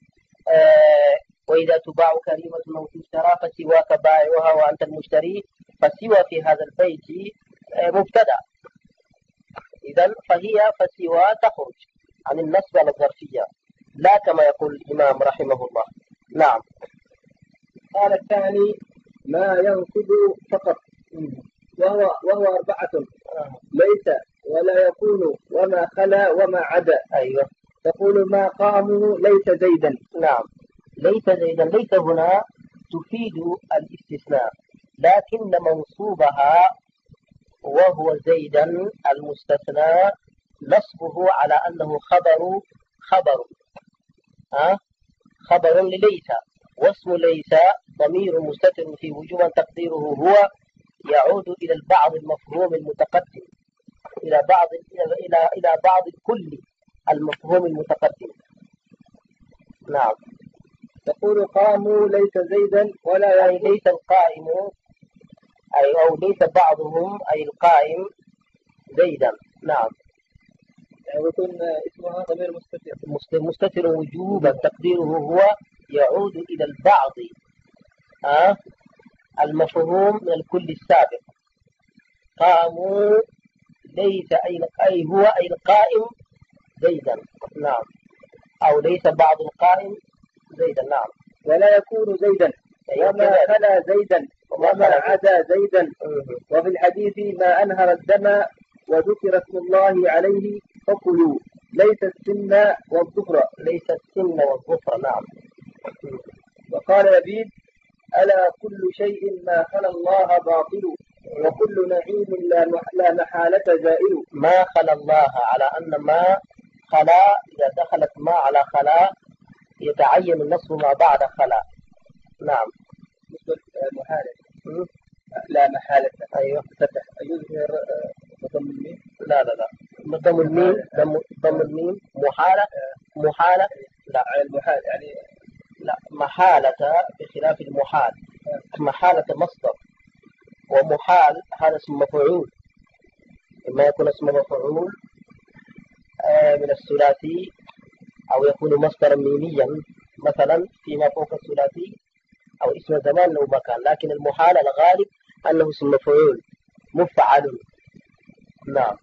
[SPEAKER 1] آه وإذا تباع كريمة أو تشترى فسواك بائعها وأنت المشتري، فسوى في هذا البيت آه مبتدأ، إذن فهي فسوى تخرج عن النصب على الظرفية لا كما يقول الإمام رحمه الله. نعم.
[SPEAKER 2] قال الثاني ما ينصب فقط، وهو وهو أربعة: ليس ولا يكون وما خلا وما عدا.
[SPEAKER 1] أيوة.
[SPEAKER 2] تقول ما قاموا ليس زيدا.
[SPEAKER 1] نعم. ليس زيدا، ليس هنا تفيد الاستثناء، لكن منصوبها وهو زيدا المستثنى نصبه على أنه خبر خبر ها خبر لليس، واسم ليس ضمير مستتر في وجوبا تقديره هو يعود إلى البعض المفهوم المتقدم، إلى بعض إلى إلى بعض كل المفهوم المتقدم. نعم.
[SPEAKER 2] تقول قاموا ليس زيدا ولا
[SPEAKER 1] أي ليس القائم، أي أو ليس بعضهم أي القائم زيدا. نعم.
[SPEAKER 2] ويكون اسمها ضمير مستتر
[SPEAKER 1] مستتر وجوبا تقديره هو يعود إلى البعض أه؟ المفهوم من الكل السابق. قاموا ليس أي أي هو أي القائم زيدا. نعم. أو ليس بعض القائم زيدا. نعم.
[SPEAKER 2] ولا يكون زيدا وما خلا زيدا وما عدا زيدا. وفي الحديث ما أنهر الدم وذكر اسم الله عليه فكلوا. ليس السن والظفر.
[SPEAKER 1] ليس السن والظفر. نعم.
[SPEAKER 2] وقال لبيد ألا كل شيء ما خلا الله باطل وكل نعيم لا محالة زائل.
[SPEAKER 1] ما خلا الله على أن ما خلا إذا دخلت ما على خلا يتعين النصب ما بعد خلا. نعم.
[SPEAKER 2] مثل محالة. لا محالة.
[SPEAKER 1] أيوه.
[SPEAKER 2] فتح يظهر ضم الميم.
[SPEAKER 1] لا لا لا ضم الميم. ضم الميم. محالة. محالة. لا
[SPEAKER 2] المحال يعني
[SPEAKER 1] لا محالة بخلاف المحال. محالة مصدر ومحال هذا اسم مفعول. إما يكون اسم مفعول من الثلاثي أو يكون مصدرا ميميا مثلا فيما فوق الثلاثي أو اسم زمان لو مكان، لكن المحال الغالب أنه اسم مفعول مفعل. نعم.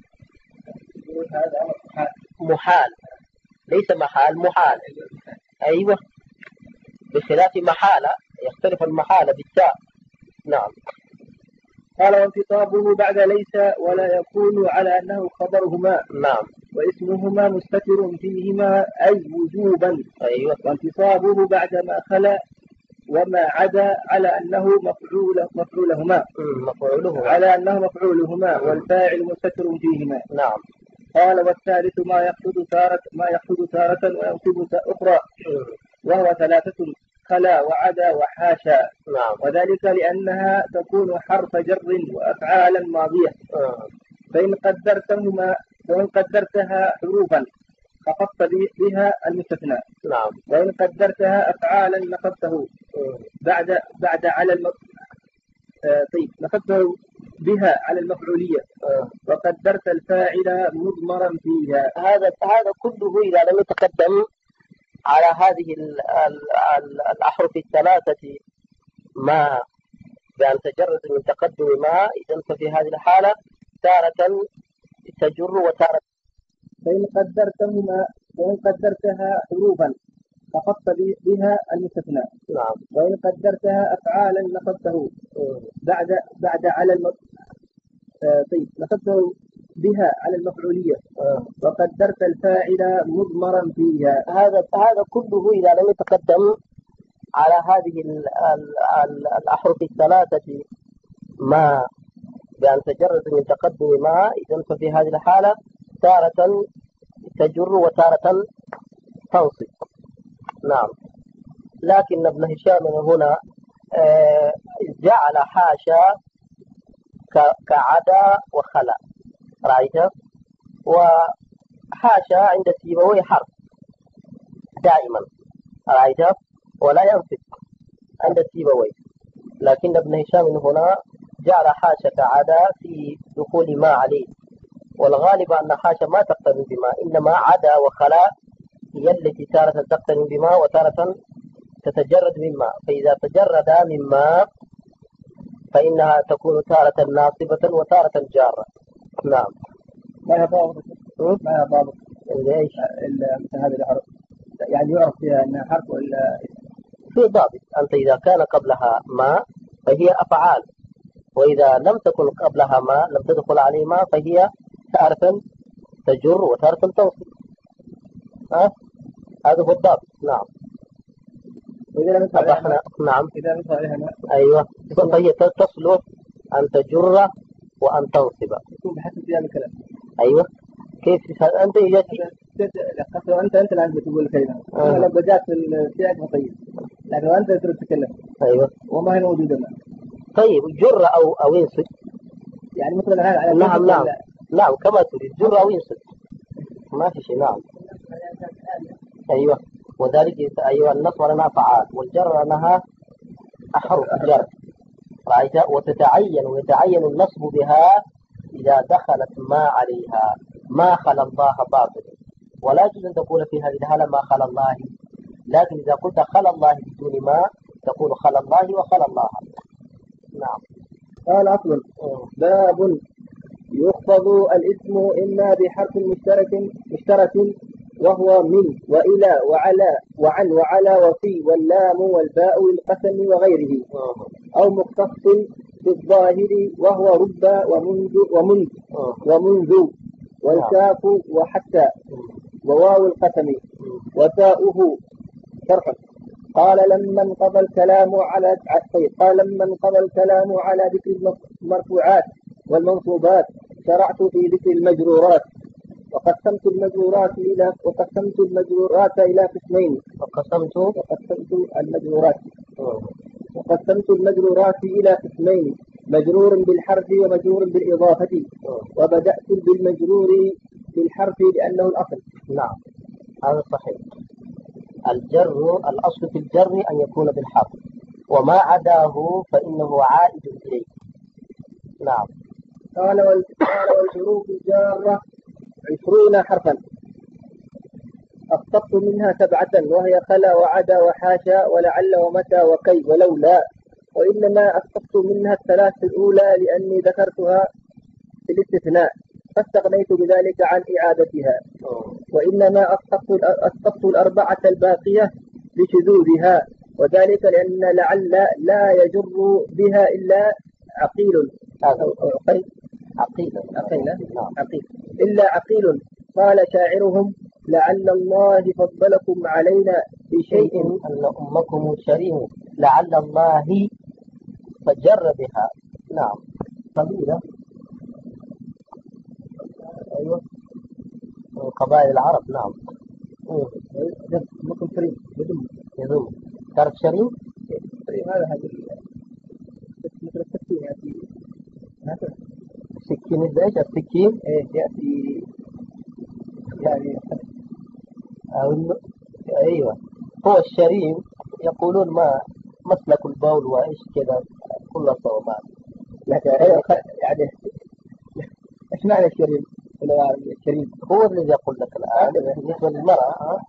[SPEAKER 2] هذا
[SPEAKER 1] محال ليس محال. محال. أيوة بخلاف محالة يختلف المحالة بالتاء. نعم.
[SPEAKER 2] قال وانتصابه بعد ليس ولا يكون على أنه خبرهما.
[SPEAKER 1] نعم.
[SPEAKER 2] واسمهما مستتر فيهما أي وجوبا.
[SPEAKER 1] أيوة.
[SPEAKER 2] وانتصابه بعد ما خلا وما عدا على أنه مفعول مفعولهما.
[SPEAKER 1] مفعوله
[SPEAKER 2] على أنه مفعولهما والفاعل مستتر فيهما.
[SPEAKER 1] نعم.
[SPEAKER 2] قال والثالث ما يحصد تارة ما يحصد تارة وينصب أخرى وهو ثلاثة خلا وعدا وحاشا.
[SPEAKER 1] نعم.
[SPEAKER 2] وذلك لأنها تكون حرف جر وأفعالا ماضية.
[SPEAKER 1] آه.
[SPEAKER 2] فإن قدرتهما وإن قدرتها حروفا خفضت بها المستثنى.
[SPEAKER 1] نعم.
[SPEAKER 2] وإن قدرتها أفعالا نصبته بعد بعد على الم... آه طيب نصبته بها على المفعولية.
[SPEAKER 1] آه.
[SPEAKER 2] وقدرت الفاعل مضمرا فيها.
[SPEAKER 1] هذا هذا كله إذا لم يتقدم على هذه ال ال ال الأحرف الثلاثة ما بأن تجرد من تقدم ما، إذن ففي هذه الحالة تارة تجر وتارة.
[SPEAKER 2] فإن قدرتهما وإن قدرتها حروفا خفضت بها المستثنى.
[SPEAKER 1] نعم.
[SPEAKER 2] وإن قدرتها أفعالا نصبته بعد بعد على الم... آه طيب نصبته بها على المفعولية.
[SPEAKER 1] آه.
[SPEAKER 2] وقدرت الفاعل مضمرا فيها.
[SPEAKER 1] هذا هذا كله إذا لم يتقدم على هذه ال ال ال الأحرف الثلاثة ما بأن تجرد من تقدم ما، إذن ففي هذه الحالة تارة تجر وتارة تنصب. نعم. لكن ابن هشام هنا آه جعل حاشا كعدا وخلا. رأيت؟ وحاشا عند سيبويه حرف دائما. رأيت؟ ولا ينصب عند سيبويه، لكن ابن هشام هنا جعل حاشا كعدا في دخول ما عليه، والغالب أن حاشا ما تقترن بما، إنما عدا وخلا هي التي تارة تقترن بما وتارة تتجرد مما، فإذا تجرد مما فإنها تكون تارة ناصبة وتارة جارة. نعم.
[SPEAKER 2] ما هي ضابط؟ ما هي ضابط؟
[SPEAKER 1] ليش؟
[SPEAKER 2] مثل هذه الحرف يعني يعرف فيها أنها حرف ولا
[SPEAKER 1] في ضابط؟ أنت إذا كان قبلها ما فهي أفعال، وإذا لم تكن قبلها ما لم تدخل عليه ما فهي تارة تجر وتارة تنصب. أه؟ هذا هو الضابط. نعم.
[SPEAKER 2] وإذا لم
[SPEAKER 1] أبحنا. نعم.
[SPEAKER 2] إذا لم عليها ما.
[SPEAKER 1] أيوة. فهي تصلح أن تجر وأن تنصب.
[SPEAKER 2] تكون بحسب سياق الكلام.
[SPEAKER 1] أيوة. كيف أنت يجي؟
[SPEAKER 2] أنت أنت الآن بتقول الكلمة.
[SPEAKER 1] آه.
[SPEAKER 2] لو بدأت في السياق مطيب، لكن أنت تريد تتكلم.
[SPEAKER 1] أيوة.
[SPEAKER 2] وما هي موجودة ما.
[SPEAKER 1] طيب جر أو أو ينصب.
[SPEAKER 2] يعني مثلا هذا على
[SPEAKER 1] نعم نعم نعم كما تريد جر أو ينصب ما في شيء. نعم. أيوة. وذلك أيوة النصب لنا فعال والجر لها أحرف جر. رأيت؟ وتتعين ويتعين النصب بها إذا دخلت ما عليها ما خلا الله باطل، ولا يجوز أن تقول في هذه الحالة ما خلا الله، لكن إذا قلت خلا الله بدون ما تقول خلا الله وخلا الله. نعم.
[SPEAKER 2] قال أصل باب يخفض الاسم إما بحرف مشترك مشترك وهو من وإلى وعلى وعن وعلى وفي واللام والباء والقسم وغيره، أو مختص بالظاهر وهو رب ومنذ ومنذ ومنذ والكاف وحتى وواو القسم وتاؤه شرحا. قال لما انقضى الكلام على طيب قال لما انقضى الكلام على ذكر المرفوعات والمنصوبات شرعت في ذكر المجرورات. وقسمت المجرورات إلى وقسمت المجرورات إلى قسمين.
[SPEAKER 1] وقسمت
[SPEAKER 2] وقسمت المجرورات وقسمت المجرورات إلى قسمين: مجرور بالحرف ومجرور بالإضافة. وبدأت بالمجرور بالحرف لأنه الأصل.
[SPEAKER 1] نعم هذا صحيح. الجر الأصل في الجر أن يكون بالحرف، وما عداه فإنه عائد إليه. نعم.
[SPEAKER 2] قال والحروف الجارة عشرون حرفا، أسقطت منها سبعة وهي خلا وعدا وحاشا ولعل ومتى وكي ولولا. وإنما أسقطت منها الثلاث الأولى لأني ذكرتها في الاستثناء فاستغنيت بذلك عن إعادتها. وإنما أسقطت أسقطت الأربعة الباقية لشذوذها، وذلك لأن لعل لا يجر بها إلا عقيل
[SPEAKER 1] هذا
[SPEAKER 2] عقيل
[SPEAKER 1] عقيل
[SPEAKER 2] عقيل عقيل إلا عقيل. قال شاعرهم: لعل الله فضلكم علينا بشيء
[SPEAKER 1] أن أمكم شريم، لعل الله فجر بها. نعم قبيلة أيوة من قبائل العرب. نعم.
[SPEAKER 2] أمكم شريم يدم
[SPEAKER 1] يدم تعرف شريم؟
[SPEAKER 2] شريم هذا هذا مثل السكين يأتي هذا
[SPEAKER 1] السكين إيش السكين؟
[SPEAKER 2] إيه يأتي يعني
[SPEAKER 1] أو أيوة هو الشريم يقولون ما مسلك البول وإيش كذا كل صومات.
[SPEAKER 2] لكن يعني إيش معنى الشريم؟ ولا الشريم
[SPEAKER 1] هو الذي يقول لك الآن بالنسبة للمرأة. ها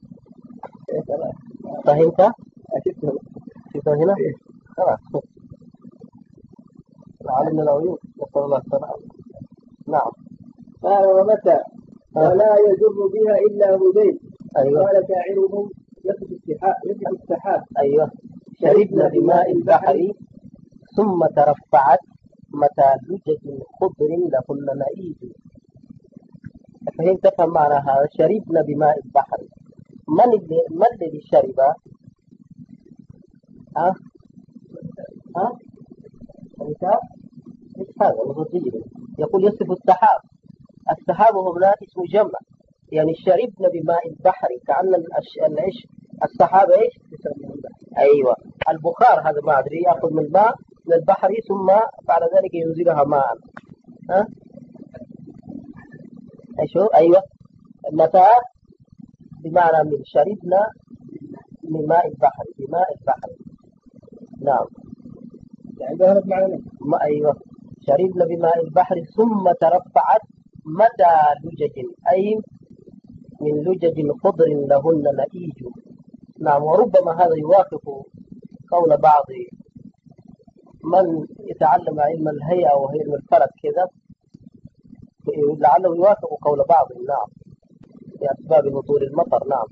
[SPEAKER 1] فهمت؟
[SPEAKER 2] شفته
[SPEAKER 1] شفته هنا؟ خلاص العالم من العيوب نسأل الله السلامة. نعم.
[SPEAKER 2] قال ومتى ولا يجر بها إلا هذيل.
[SPEAKER 1] أيوة.
[SPEAKER 2] قال شاعرهم: يصف السحاب يصف السحاب
[SPEAKER 1] أيوة شربنا بماء البحر ثم ترفعت متى لجج خضر لهن نئيد. فهمت تفهم معنى هذا؟ شربنا بماء البحر، من اللي من الذي شرب؟ ها ها أنت إيش هذا الغزير يقول يصف السحاب. السحاب هنا اسم جمع، يعني شربنا بماء البحر كأن الإيش السحاب إيش؟ أيوة البخار هذا ما أدري يأخذ من الماء من البحر ثم بعد ذلك ينزلها ماء. ها أيشو أيوة متى بمعنى من شربنا من ماء البحر بماء البحر. نعم
[SPEAKER 2] يعني ظهرت معنا
[SPEAKER 1] ما أيوة شربنا بماء البحر ثم ترفعت متى لجج أي من لجج خضر لهن نئيج. نعم. وربما هذا يوافق قول بعض من يتعلم علم الهيئة وعلم الفلك كذا، لعله يوافق قول بعض. نعم لأسباب هطول المطر. نعم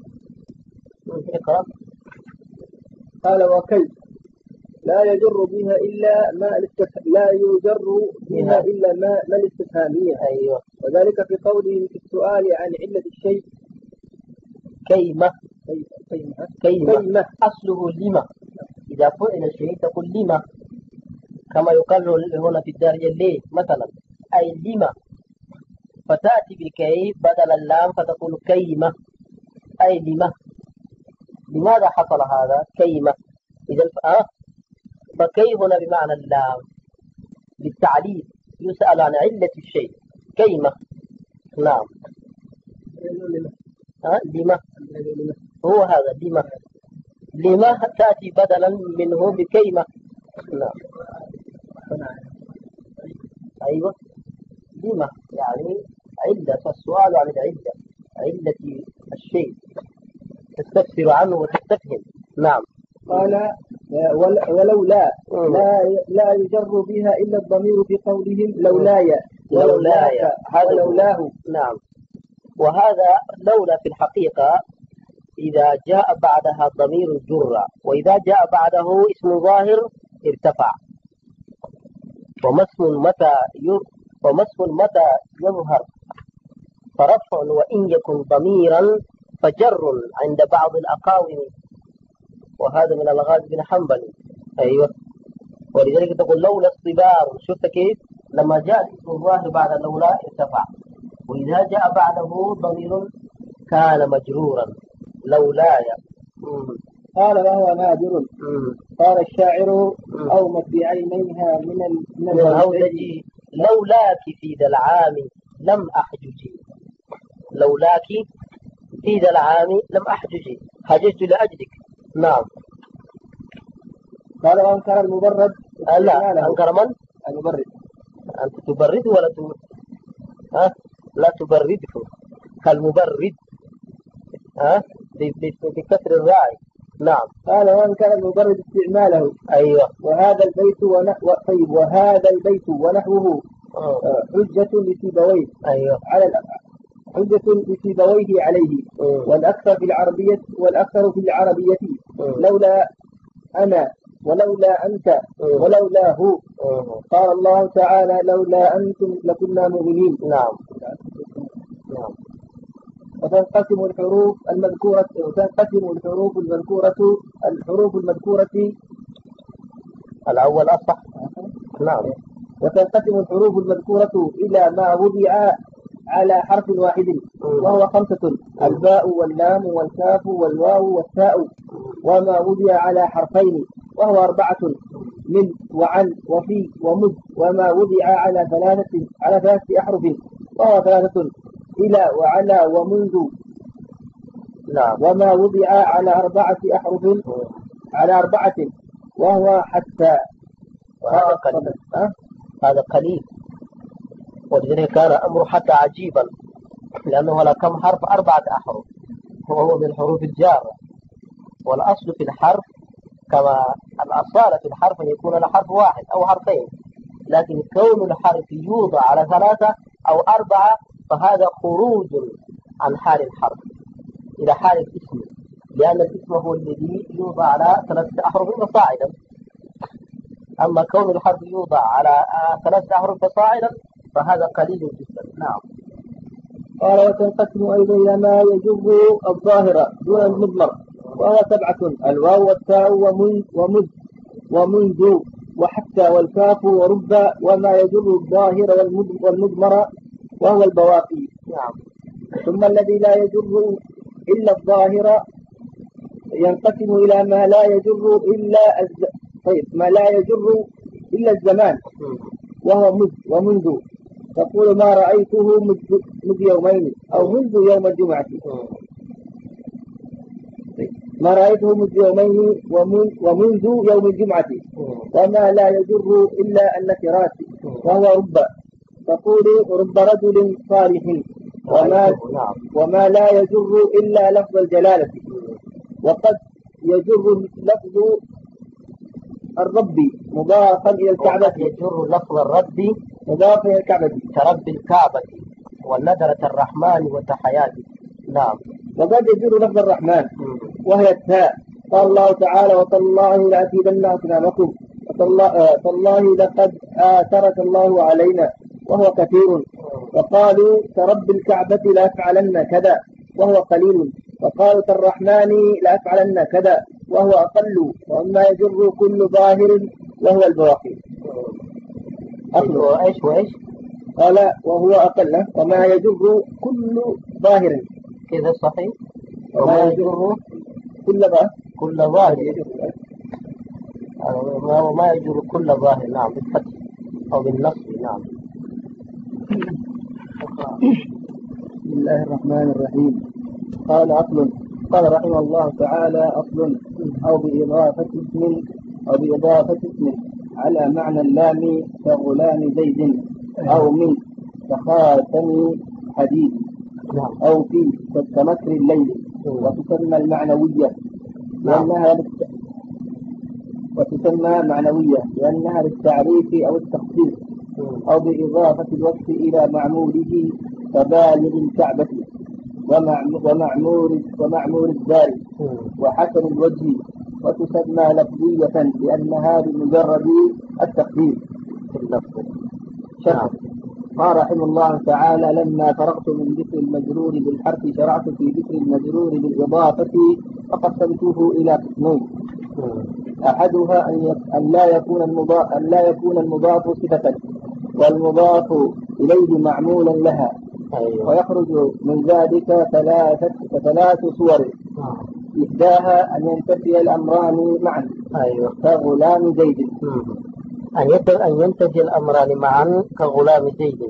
[SPEAKER 1] اقرأ.
[SPEAKER 2] قال وكي لا يجر بها إلا ما الاستف... لا يجر بها إلا ما ما الاستفهامية.
[SPEAKER 1] أيوة.
[SPEAKER 2] وذلك في قوله في السؤال عن علة الشيء
[SPEAKER 1] كيمة
[SPEAKER 2] كيمة
[SPEAKER 1] كيمة,
[SPEAKER 2] كيمة.
[SPEAKER 1] أصله لما، إذا فعل شيء تقول لما، كما يقال هنا في الدارجة ليه مثلا أي لما، فتأتي بكي بدل اللام فتقول كيمة أي لما. لماذا حصل هذا؟ كيمة. إذا آه فكي هنا بمعنى اللام للتعليل، يسأل عن علة الشيء كيمة. نعم. آه لما هو هذا لما لما تأتي بدلا منه بكيمة. نعم أيوة لما يعني علة، فالسؤال عن العلة علة الشيء تستفسر عنه وتستفهم. نعم.
[SPEAKER 2] قال ولولا لا لا يجر بها إلا الضمير في قولهم لولاي
[SPEAKER 1] لولاي هذا
[SPEAKER 2] لولاه.
[SPEAKER 1] نعم. وهذا لولا في الحقيقة إذا جاء بعدها ضمير جر، وإذا جاء بعده اسم ظاهر ارتفع. وما اسم متى ير وما اسم متى يظهر فرفع وإن يكن ضميرا فجر عند بعض الأقاوم، وهذا من الغاز بن حنبل. أيوة. ولذلك تقول لولا الصبار، شفت كيف لما جاء اسم الله بعد لولا ارتفع، وإذا جاء بعده ضمير كان مجرورا لولاي.
[SPEAKER 2] قال وهو نادر. قال الشاعر أومت بعينيها من
[SPEAKER 1] من الهودج لولاك في ذا العام لم أحججي، لولاك في ذا العام لم أحججي، حججت لأجلك. نعم.
[SPEAKER 2] قال وأنكر المبرد.
[SPEAKER 1] لا، أنكر من؟
[SPEAKER 2] المبرد.
[SPEAKER 1] أنت تبرد ولا ت... ها؟ لا تبرده، المبرد ها بكسر الراء. نعم.
[SPEAKER 2] قال وأنكر المبرد استعماله.
[SPEAKER 1] أيوة.
[SPEAKER 2] وهذا البيت ونحو طيب وهذا البيت ونحوه آه. حجة لسيبويه.
[SPEAKER 1] أيوة.
[SPEAKER 2] على حجة لسيبويه عليه. أه. والأكثر في العربية والأكثر في العربية أه. لولا أنا ولولا أنت أه. ولولا هو أه. قال الله تعالى لولا أنتم لكنا مؤمنين.
[SPEAKER 1] نعم. نعم.
[SPEAKER 2] وتنقسم الحروف المذكورة وتنقسم الحروف المذكورة الحروف المذكورة
[SPEAKER 1] الأول أصح. نعم.
[SPEAKER 2] وتنقسم الحروف المذكورة إلى ما وضع على حرف واحد وهو خمسة: الباء واللام والكاف والواو والتاء، وما وضع على حرفين وهو أربعة: من وعن وفي ومذ، وما وضع على ثلاثة على ثلاثة أحرف وهو ثلاثة: إلى وعلى ومنذ.
[SPEAKER 1] نعم.
[SPEAKER 2] وما وضع على أربعة أحرف على أربعة وهو حتى.
[SPEAKER 1] وهذا قليل. أه؟ هذا قليل. ولذلك كان أمر حتى عجيبا، لأنه لا كم حرف أربعة أحرف، وهو من حروف الجارة. والأصل في الحرف كما الأصالة في الحرف أن يكون الحرف واحد أو حرفين، لكن كون الحرف يوضع على ثلاثة أو أربعة فهذا خروج عن حال الحرف إلى حال الاسم، لأن الاسم هو الذي يوضع على ثلاثة أحرف فصاعدا، أما كون الحرف يوضع على ثلاثة أحرف فصاعدا فهذا قليل جدا. نعم.
[SPEAKER 2] قال وتنقسم أيضا إلى ما يجر الظاهرة دون المضمر وهو سبعة: الواو والتاء ومن ومذ ومنذ وحتى والكاف ورب، وما يجر الظاهر والمضمر وهو البواقي.
[SPEAKER 1] نعم.
[SPEAKER 2] ثم الذي لا يجر إلا الظاهر ينقسم إلى ما لا يجر إلا الز... طيب ما لا يجر إلا الزمان وهو مذ ومنذ، تقول ما رأيته مذ يومين أو منذ يوم الجمعة. ما رأيته مذ يومين ومنذ يوم الجمعة. وما لا يجر إلا النكرات وهو رب، تقول رب رجل صالح. وما, وما لا يجر إلا لفظ الجلالة. وقد يجر لفظ الرب مضافا إلى الكعبة.
[SPEAKER 1] يجر لفظ الرب
[SPEAKER 2] مضافا إلى الكعبة
[SPEAKER 1] كرب الكعبة والنذرة الرحمن وتحياته. نعم.
[SPEAKER 2] وقد يجر لفظ الرحمن وهي التاء. قال الله تعالى وتالله لأكيدن أصنامكم وتالله لقد آثرك الله علينا وهو كثير. وقالوا كرب الكعبة لأفعلن كذا وهو قليل. وقالوا كالرحمن لأفعلن كذا وهو أقل. وما يجر كل ظاهر وهو البواقي.
[SPEAKER 1] أقل إيش وإيش؟
[SPEAKER 2] قال وهو أقل. وما يجر كل ظاهر
[SPEAKER 1] كذا صحيح. وما يجر
[SPEAKER 2] كل ظاهر
[SPEAKER 1] كل ظاهر وما يجر كل ظاهر. نعم بالفتح أو بالنصب. نعم.
[SPEAKER 2] بسم الله الرحمن الرحيم. قال أصل. قال رحمه الله تعالى أصل أو بإضافة اسم أو بإضافة اسم على معنى اللام كغلام زيد أو من كخاتم حديد أو في كمكر الليل. وتسمى المعنوية لأنها وتسمى معنوية لأنها للتعريف أو التخصيص أو بإضافة الوصف إلى معموله كبالغ الكعبة ومعمور ومعمور الدار وحسن الوجه. وتسمى لفظية لأنها بمجرد التخصيص في اللفظ.
[SPEAKER 1] نعم.
[SPEAKER 2] قال رحمه الله تعالى: لما فرغت من ذكر المجرور بالحرف شرعت في ذكر المجرور بالإضافة فقسمته إلى قسمين. أحدها أن أن لا يكون المضاف أن لا يكون المضاف صفة والمضاف إليه معمولا لها.
[SPEAKER 1] أيوة.
[SPEAKER 2] ويخرج من ذلك ثلاثة ثلاث صور. إحداها أن ينتفي الأمران معا.
[SPEAKER 1] أيوة.
[SPEAKER 2] كغلام زيد.
[SPEAKER 1] أن ينتفي الأمران معا كغلام زيد،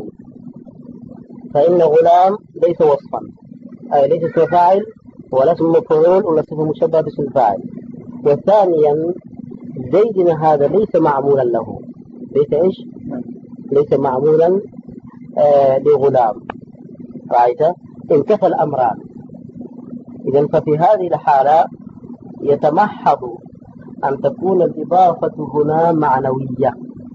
[SPEAKER 1] فإن غلام ليس وصفا، أي ليس اسم فاعل ولا اسم مفعول ولا اسم مشبه باسم الفاعل. وثانيا زيد هذا ليس معمولا له، ليس إيش؟ ليس معمولا آه لغلام. رأيت؟ انتفى الأمران. إذن ففي هذه الحالة يتمحض أن تكون الإضافة هنا معنوية،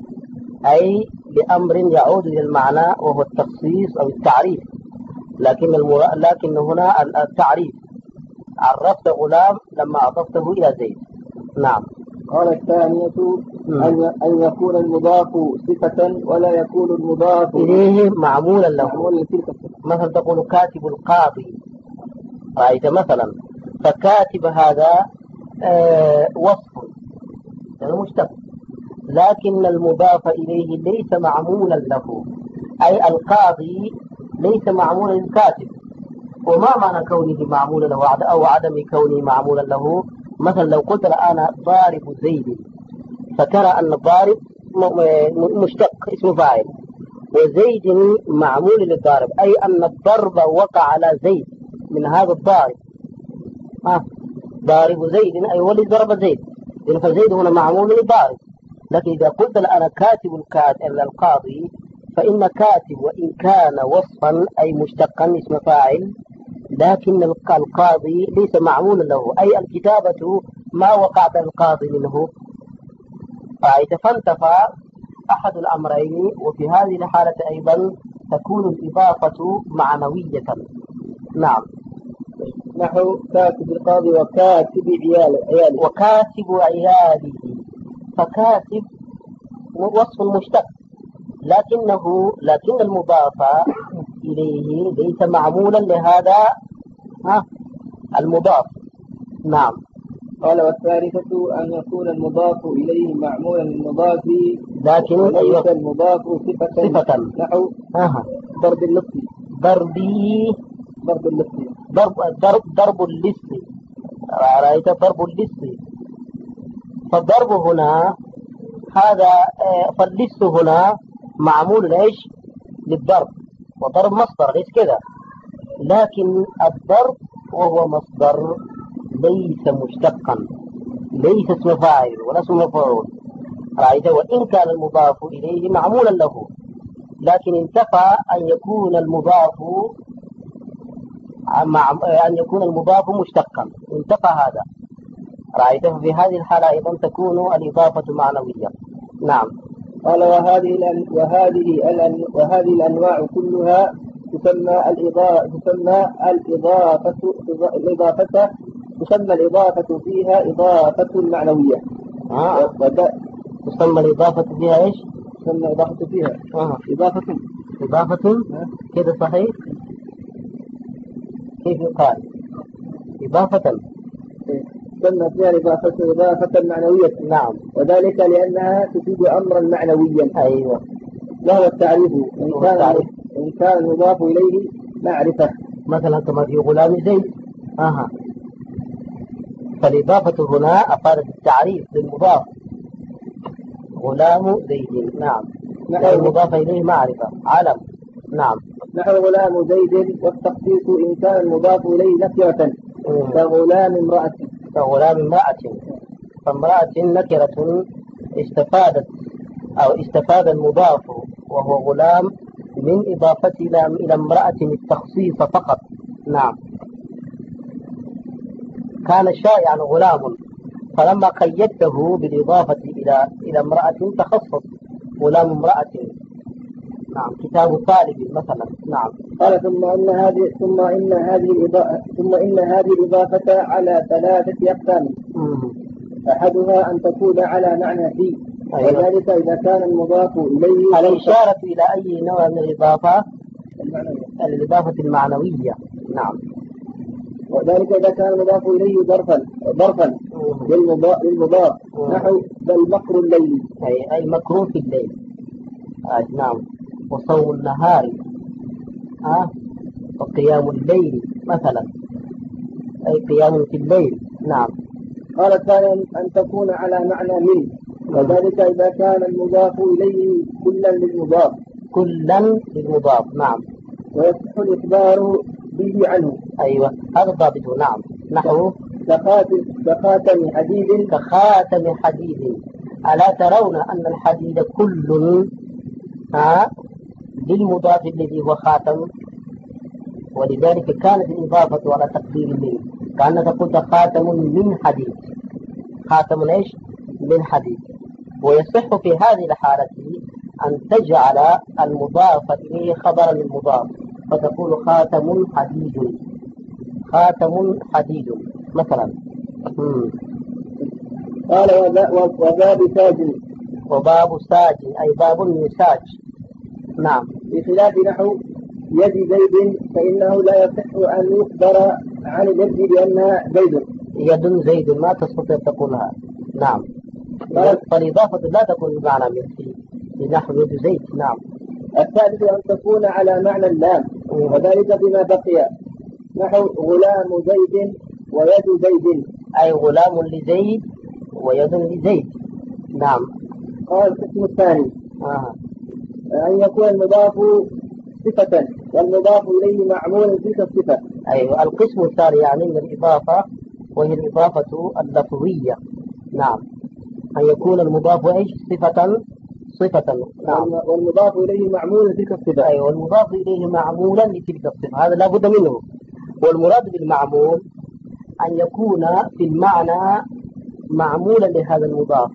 [SPEAKER 1] أي لأمر يعود إلى المعنى وهو التخصيص أو التعريف. لكن المرا... لكن هنا التعريف، عرفت غلام لما أضفته إلى زيد. نعم.
[SPEAKER 2] قال الثانية أن أن يكون المضاف صفة ولا يكون المضاف
[SPEAKER 1] إليه معمولا له.
[SPEAKER 2] معمولا
[SPEAKER 1] مثلا تقول كاتب القاضي، رأيت مثلا، فكاتب هذا آه وصف يعني مشتق، لكن المضاف إليه ليس معمولا له، أي القاضي ليس معمولا للكاتب. وما معنى كونه معمولا له أو عدم كونه معمولا له؟ مثلا لو قلت الآن ضارب زيد، فكان أن الضارب مشتق اسم فاعل، وزيد معمول للضارب، أي أن الضرب وقع على زيد من هذا الضارب. آه. ضارب زيد أي ولد ضرب زيد، لأن فزيد هنا معمول للضارب. لكن إذا قلت الآن كاتب القاضي، فإن كاتب وإن كان وصفا أي مشتقا اسم فاعل، لكن القاضي ليس معمولا له، أي الكتابة ما وقع بالقاضي منه. فانتفى أحد الأمرين. وفي هذه الحالة أيضا تكون الإضافة معنوية. نعم.
[SPEAKER 2] نحو كاتب القاضي وكاتب عياله.
[SPEAKER 1] وكاتب عياله، فكاتب وصف مشتق، لكنه لكن المضاف إليه ليس معمولا لهذا ها المضاف. نعم.
[SPEAKER 2] قال والثالثة أن يكون المضاف إليه معمولا للمضاف،
[SPEAKER 1] لكن
[SPEAKER 2] ليس المضاف صفة.
[SPEAKER 1] صفة.
[SPEAKER 2] نحو
[SPEAKER 1] آه.
[SPEAKER 2] ضرب اللص.
[SPEAKER 1] ضربي
[SPEAKER 2] ضرب اللص.
[SPEAKER 1] ضرب ضرب ضرب اللص. رأيت ضرب اللص، فالضرب هنا هذا فاللص هنا معمول ليش؟ للضرب، وضرب مصدر ليس كذا، لكن الضرب وهو مصدر ليس مشتقا، ليس اسم فاعل ولا اسم مفعول. رأيت؟ وإن كان المضاف إليه معمولا له، لكن انتفى أن يكون المضاف مع أن يكون المضاف مشتقا، انتفى هذا. رأيت؟ في هذه الحالة أيضا تكون الإضافة معنوية. نعم.
[SPEAKER 2] قال وهذه الأن... وهذه الأن... وهذه الأنواع كلها تسمى الإضافة تسمى الإضافة الإضافة تسمى الإضافة فيها إضافة معنوية.
[SPEAKER 1] آه.
[SPEAKER 2] ود...
[SPEAKER 1] تسمى الإضافة فيها إيش؟
[SPEAKER 2] تسمى إضافة فيها
[SPEAKER 1] آه.
[SPEAKER 2] إضافة
[SPEAKER 1] إضافة
[SPEAKER 2] آه.
[SPEAKER 1] كده صحيح؟ كيف يقال؟ إضافة
[SPEAKER 2] تسمى فيها إضافة إضافة معنوية.
[SPEAKER 1] نعم.
[SPEAKER 2] وذلك لأنها تفيد أمرا معنويا.
[SPEAKER 1] أيوة.
[SPEAKER 2] وهو التعريف إن كان إن كان المضاف إليه معرفة،
[SPEAKER 1] مثلا كما في غلام زيد. أها. فالإضافة هنا أفادت التعريف للمضاف، غلام زيد. نعم. المضاف إليه معرفة، علم. نعم.
[SPEAKER 2] نحو غلام زيد، والتخصيص إن كان المضاف إليه نكرة كغلام امرأة.
[SPEAKER 1] كغلام امرأة، فامرأة نكرة استفادت أو استفاد المضاف وهو غلام من إضافة إلى امرأة التخصيص فقط. نعم. كان شائعا غلام، فلما قيدته بالإضافة إلى إلى امرأة تخصص، غلام امرأة. نعم. كتاب طالب مثلا. نعم.
[SPEAKER 2] قال ثم إن هذه ثم إن هذه الإضافة ثم إن هذه الإضافة على ثلاثة أقسام. أحدها أن تكون على معنى في،
[SPEAKER 1] أيوة.
[SPEAKER 2] وذلك إذا كان المضاف إليه
[SPEAKER 1] الإشارة إلى أي نوع من الإضافة؟
[SPEAKER 2] المعنوية.
[SPEAKER 1] الإضافة المعنوية. نعم.
[SPEAKER 2] وذلك إذا كان المضاف إليه ظرفا ظرفا للمضاف, للمضاف نحو بل مكر الليل،
[SPEAKER 1] أي أي مكروه في الليل. آه نعم. وصوم النهار آه وقيام الليل مثلا، أي قيام في الليل. نعم.
[SPEAKER 2] قال الثاني أن تكون على معنى من، وذلك إذا كان المضاف إليه كلا للمضاف
[SPEAKER 1] كلا للمضاف. نعم.
[SPEAKER 2] ويصح الإخبار به عنه.
[SPEAKER 1] أيوة هذا ضابطه. نعم. نحو
[SPEAKER 2] كخاتم كخاتم حديد
[SPEAKER 1] كخاتم حديد. ألا ترون أن الحديد كل ها للمضاف الذي هو خاتم، ولذلك كانت الإضافة على تقدير الليل، كأنك قلت خاتم من حديد، خاتم ايش؟ من حديد. ويصح في هذه الحالة أن تجعل المضاف إليه خبرا للمضاف، فتقول خاتم حديد، خاتم حديد مثلا. مم.
[SPEAKER 2] قال وباب ساج،
[SPEAKER 1] وباب ساج أي باب من ساج. نعم.
[SPEAKER 2] بخلاف نحو يد زيد فإنه لا يصح أن يخبر عن اليد بأنها زيد.
[SPEAKER 1] يد زيد ما تستطيع تقولها. نعم. فالإضافة لا تكون بمعنى مثل في نحو يد زيد. نعم.
[SPEAKER 2] الثالث أن تكون على معنى اللام، وذلك بما بقي نحو غلام زيد ويد زيد،
[SPEAKER 1] أي غلام لزيد ويد لزيد. نعم.
[SPEAKER 2] قال القسم الثاني
[SPEAKER 1] آه.
[SPEAKER 2] أن يكون المضاف صفة والمضاف إليه معمول تلك الصفة.
[SPEAKER 1] أيوة القسم الثاني يعني من الإضافة، وهي الإضافة اللفظية. نعم. أن يكون المضاف إيش؟ صفة صفة. نعم.
[SPEAKER 2] والمضاف إليه معمول تلك الصفة.
[SPEAKER 1] أيوة والمضاف إليه معمولا لتلك الصفة، هذا لا بد منه. والمراد بالمعمول أن يكون في المعنى معمولا لهذا المضاف،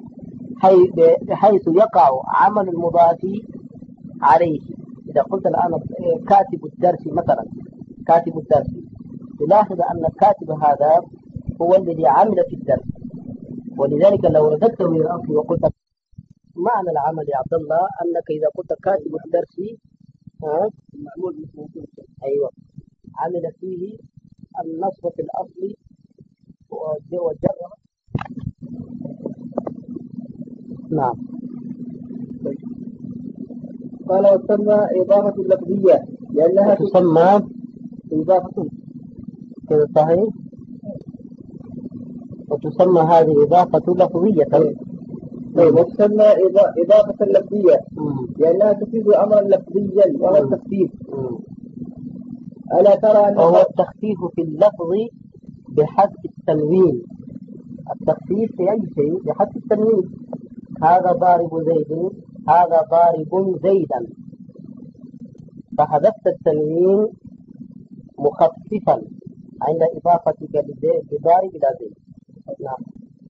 [SPEAKER 1] بحيث يقع عمل المضاف عليه. إذا قلت الآن كاتب الدرس مثلا، كاتب الدرس، تلاحظ أن الكاتب هذا هو الذي عمل في الدرس، ولذلك لو رددته من الأصل وقلت معنى العمل يا عبد الله أنك إذا قلت كاتب الدرس ها معمول مثل أيوة عمل فيه النصب في الأصل والجر. نعم.
[SPEAKER 2] قال وتسمى إضافة لفظية لأنها
[SPEAKER 1] تسمى
[SPEAKER 2] إضافة
[SPEAKER 1] كذا صحيح، وتسمى هذه إضافة لفظية.
[SPEAKER 2] طيب وتسمى إضافة لفظية لأنها تفيد أمرا لفظيا وهو التخفيف. ألا ترى أن
[SPEAKER 1] وهو التخفيف في اللفظ بحذف التنوين، التخفيف في أي شيء بحذف التنوين. هذا ضارب زيد، هذا ضارب زيدا، فحذفت التنوين مخففا عند إضافتك لضارب إلى زيد. نعم.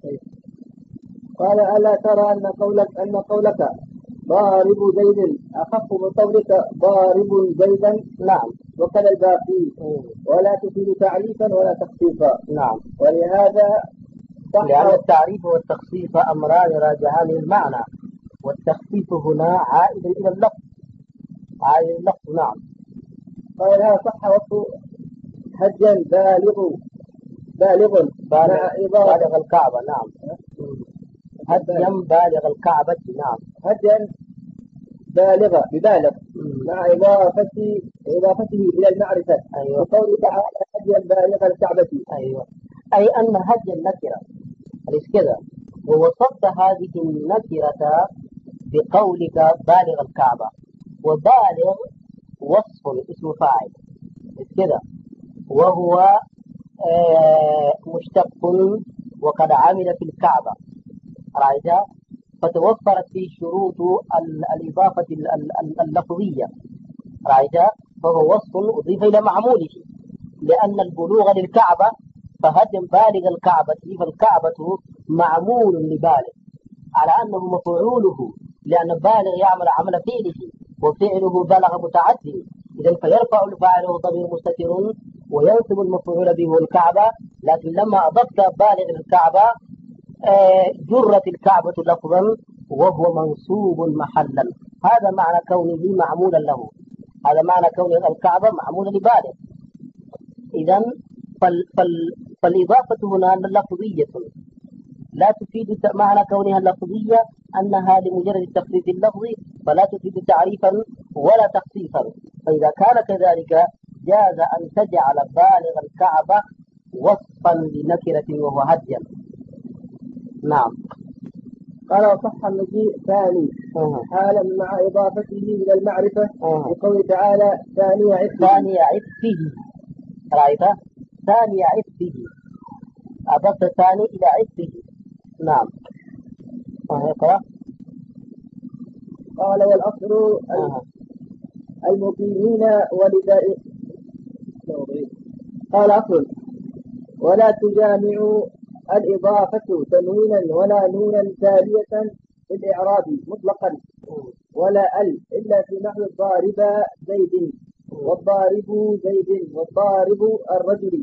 [SPEAKER 2] قال ألا ترى أن قولك أن قولك ضارب زيد أخف من قولك ضارب زيدا؟
[SPEAKER 1] نعم.
[SPEAKER 2] وكذا الباقي ولا تفيد تعريفا ولا تخفيفا.
[SPEAKER 1] نعم.
[SPEAKER 2] ولهذا
[SPEAKER 1] لأن التعريف والتخفيف أمران راجعان للمعنى، والتخفيف هنا عائد إلى اللفظ، عائد إلى اللفظ. نعم.
[SPEAKER 2] قال لها صح وصف هجا بالغ بالغ
[SPEAKER 1] بالغ الكعبة. نعم. هجا بالغ الكعبة. نعم.
[SPEAKER 2] هجا بالغة ببالغ مع إضافته إضافته إلى المعرفة.
[SPEAKER 1] أيوة.
[SPEAKER 2] وقوله تعالى هجا بالغ الكعبة.
[SPEAKER 1] أيوة أي أن هج النكرة أليس كذا، ووصفت هذه النكرة بقولك بالغ الكعبة، وبالغ وصف اسم فاعل كذا، وهو آه مشتق وقد عمل في الكعبة رأيت، فتوفرت فيه شروط الإضافة اللفظية رأيت، فهو وصف أضيف إلى معموله، لأن البلوغ للكعبة فهدم بالغ الكعبة، فالكعبة معمول لبالغ على أنه مفعوله، لأن بالغ يعمل عمل فعله وفعله بلغ متعدي، إذن فيرفع الفاعل ضمير مستتر وينصب المفعول به الكعبة. لكن لما أضفت بالغ للكعبة جرت الكعبة لفظا وهو منصوب محلا. هذا معنى كونه معمولا له، هذا معنى كون الكعبة معمولة لبالغ. إذن فال فال فالإضافة هنا لفظية لا تفيد معنى كونها لفظية أنها لمجرد التخفيف اللفظي، فلا تفيد تعريفا ولا تخصيصا. فإذا كان كذلك جاز أن تجعل بالغ الكعبة وصفا لنكرة وهو هديا. نعم.
[SPEAKER 2] قال وصح المجيء ثاني
[SPEAKER 1] أه.
[SPEAKER 2] حالا مع إضافته إلى المعرفة
[SPEAKER 1] أه.
[SPEAKER 2] بقوله تعالى ثاني عفه.
[SPEAKER 1] ثاني عفه، رأيت؟ ثاني عفه، أضفت ثاني إلى عفه. نعم. اقرأ.
[SPEAKER 2] قال والأصل
[SPEAKER 1] أه.
[SPEAKER 2] المقيمين ولداء. قال أصل ولا تجامع الإضافة تنوينا ولا نونا تالية في الإعراب مطلقا ولا ال إلا في نحو الضارب زيد والضارب زيد والضارب الرجل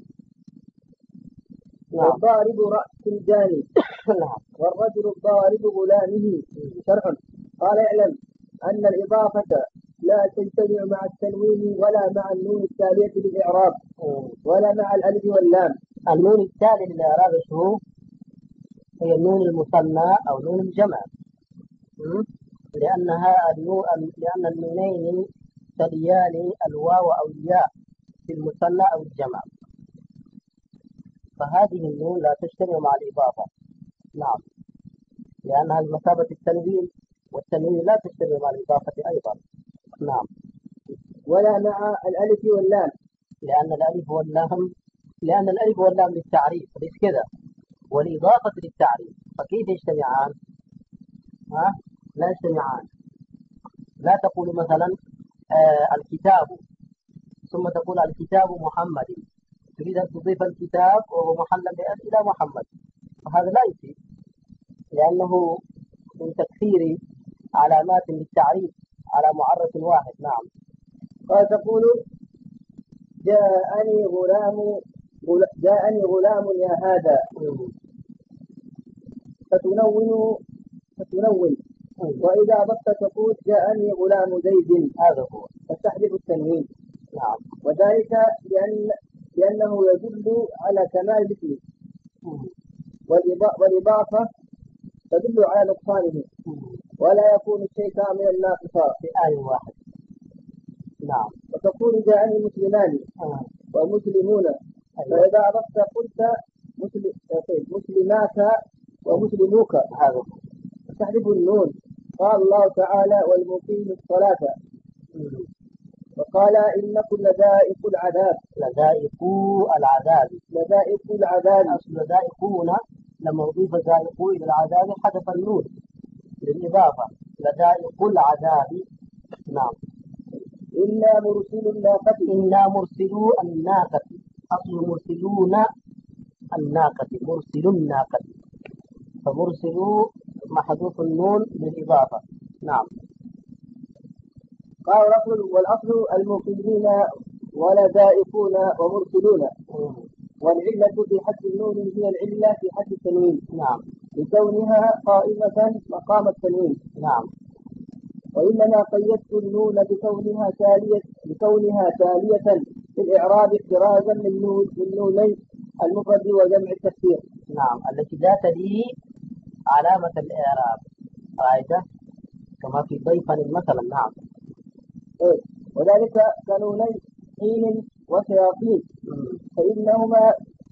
[SPEAKER 2] والضارب رأس الجاني والرجل الضارب غلامه. شرح. قال اعلم أن الإضافة لا تجتمع مع التنوين ولا مع النون التالية للإعراب ولا مع الألف واللام.
[SPEAKER 1] النون التالي للإعراب شو؟ هي النون المثنى أو نون الجمع، لأنها النون لأن النونين تليان الواو أو الياء في المثنى أو الجمع، فهذه النون لا تجتمع مع الإضافة. نعم، لأنها بمثابة التنوين، والتنوين لا تجتمع مع الإضافة أيضا. نعم.
[SPEAKER 2] ولا مع الألف واللام،
[SPEAKER 1] لأن الألف واللام لأن الألف واللام للتعريف ليس كذا، والإضافة للتعريف، فكيف يجتمعان؟ ها؟ لا يجتمعان. لا تقول مثلا آه الكتاب ثم تقول الكتاب محمد، تريد أن تضيف الكتاب وهو محلا إلى محمد، فهذا لا يفيد، لأنه من تكثير علامات للتعريف على معرف واحد. نعم.
[SPEAKER 2] قال تقول جاءني غلام جاءني غلام يا هذا، فتنون فتنون وإذا أضفت تقول جاءني غلام زيد، هذا هو، فتحذف التنوين.
[SPEAKER 1] نعم.
[SPEAKER 2] وذلك لأن لأنه يدل على كمال الاسم، والإضافة تدل على نقصانه، ولا يكون الشيء كاملا ناقصا
[SPEAKER 1] في آية واحد. نعم.
[SPEAKER 2] وتقول جاءني مسلمان
[SPEAKER 1] آه.
[SPEAKER 2] ومسلمون، أيوة. فإذا أضفت قلت مسلم... مسلمات ومسلموك، هذا تحذف النون. قال الله تعالى والمقيم الصلاة، وقال إنكم لذائق العذاب.
[SPEAKER 1] لذائق العذاب
[SPEAKER 2] لذائق العذاب
[SPEAKER 1] أصل لذائقون، لما أضيف ذائقوا إلى العذاب حذف النون للإضافة، لذائق العذاب. نعم.
[SPEAKER 2] إنا مرسلو الناقة.
[SPEAKER 1] إنا مرسلو الناقة، أصل مرسلون الناقة، مرسلو الناقة، فمرسلو محذوف النون للإضافة. نعم.
[SPEAKER 2] قال الأصل والأصل المقيمين ولذائقون ومرسلون، والعلة في حذف النون هي العلة في حذف التنوين.
[SPEAKER 1] نعم.
[SPEAKER 2] لكونها قائمة مقام التنوين.
[SPEAKER 1] نعم.
[SPEAKER 2] وإنما قيدت النون بكونها تالية بكونها تالية في الإعراب احترازا من نون من نوني المفرد وجمع التكسير.
[SPEAKER 1] نعم، التي لا تلي علامة الإعراب، رأيته كما في ضيفا مثلا. نعم.
[SPEAKER 2] إيه؟ وذلك كنوني حين وشياطين، فإنهما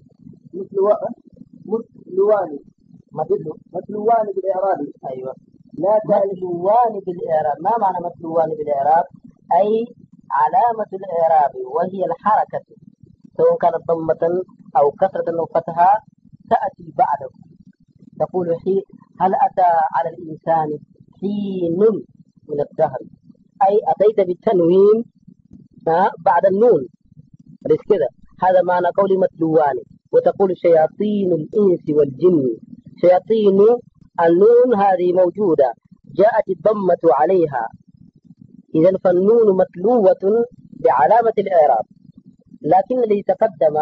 [SPEAKER 2] مثلوان مثلوان بالإعراب.
[SPEAKER 1] أيوة.
[SPEAKER 2] لا
[SPEAKER 1] مثلوان بالإعراب. ما معنى مثلوان بالإعراب؟ أي علامة الإعراب وهي الحركة، سواء كانت ضمة أو كسرة أو فتحة، تأتي بعده. تقول حين، هل أتى على الإنسان حين من الدهر، أي أتيت بالتنوين بعد النون، ليس كذا. هذا معنى قول مثلوان. وتقول شياطين الإنس والجن، شياطين النون هذه موجودة، جاءت الضمة عليها، إذن فالنون متلوة بعلامة الإعراب، لكن الذي تقدم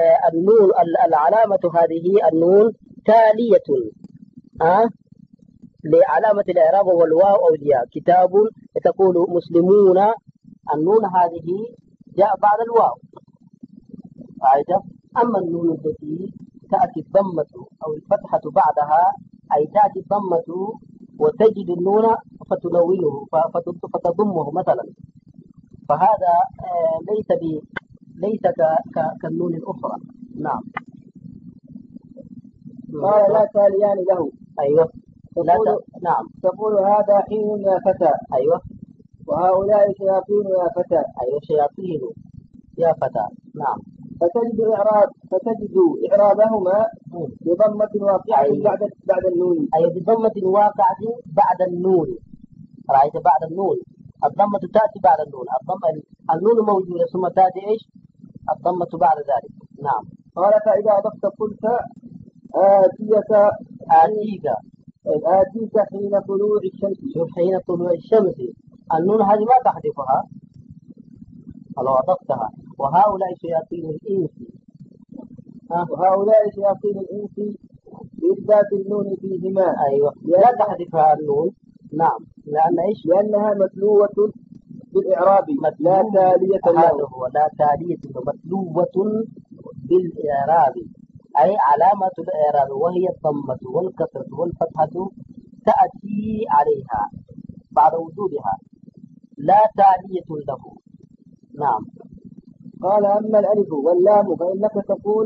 [SPEAKER 1] النون العلامة هذه النون تالية، أه؟ لعلامة الإعراب والواو أو الياء. كتاب تقول مسلمون، النون هذه جاء بعد الواو. عايزة. أما النون التي تأتي الضمة أو الفتحة بعدها، أي تأتي الضمة وتجد النون فتنونه فتضمه مثلا، فهذا ليس ب ليس كالنون الأخرى. نعم.
[SPEAKER 2] قال لا تاليان له.
[SPEAKER 1] أيوه. لا
[SPEAKER 2] تقول
[SPEAKER 1] ت... نعم.
[SPEAKER 2] تقول هذا حين يا فتى.
[SPEAKER 1] أيوه.
[SPEAKER 2] وهؤلاء شياطين يا فتى.
[SPEAKER 1] أيوه شياطين يا فتى. نعم.
[SPEAKER 2] فتجد إعراب فتجد إعرابهما بضمة واقعة أيوه. بعد بعد النون.
[SPEAKER 1] أيوه بضمة واقعة بعد النون. رأيت بعد النون الضمة تأتي بعد النون. الضمة النون موجودة ثم تأتي إيش؟ الضمة بعد ذلك. نعم.
[SPEAKER 2] قال فإذا أضفت قلت آتيك
[SPEAKER 1] آتيك
[SPEAKER 2] آتيك حين طلوع الشمس.
[SPEAKER 1] شوف حين طلوع الشمس، النون هذه ما تحذفها لو أضفتها. وهؤلاء شياطين الإنس.
[SPEAKER 2] ها؟ وهؤلاء شياطين الإنس بإثبات النون فيهما.
[SPEAKER 1] أيوة لا تحذفها النون. نعم. لأن إيش؟
[SPEAKER 2] لأنها متلوة بالإعراب لا تالية له.
[SPEAKER 1] هذا هو لا تالية له، متلوة بالإعراب، أي علامة الإعراب وهي الضمة والكسرة والفتحة تأتي عليها بعد وجودها، لا تالية له. نعم.
[SPEAKER 2] قال أما الألف واللام فإنك تقول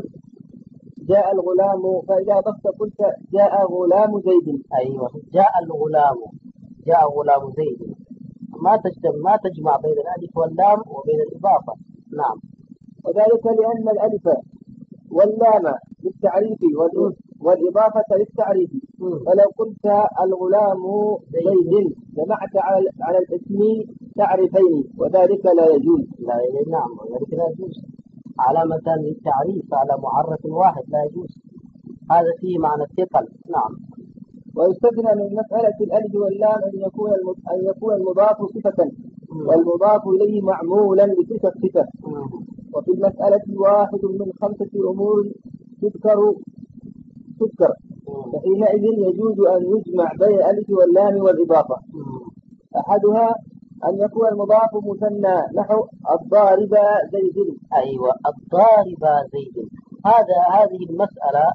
[SPEAKER 2] جاء الغلام، فإذا أضفت قلت جاء غلام زيد.
[SPEAKER 1] أيوة جاء الغلام، جاء غلام زيد، ما تجمع ما تجمع بين الألف واللام وبين الإضافة. نعم.
[SPEAKER 2] وذلك لأن الألف واللام للتعريف والإضافة للتعريف. فلو قلت الغلام زيد جمعت على على الاسم تعريفين وذلك لا يجوز.
[SPEAKER 1] لا يجوز. نعم وذلك لا يجوز. علامة للتعريف على معرف واحد لا يجوز، هذا فيه معنى الثقل. نعم.
[SPEAKER 2] ويستثنى من مسألة الألف واللام أن يكون أن يكون المضاف صفة والمضاف إليه معمولا بتلك الصفة. وفي المسألة واحد من خمسة أمور تذكر تذكر فحينئذ يجوز أن يجمع بين الألف واللام والإضافة. أحدها أن يكون المضاف مثنى نحو الضارب زيد.
[SPEAKER 1] أيوة الضارب زيد. هذا هذه المسألة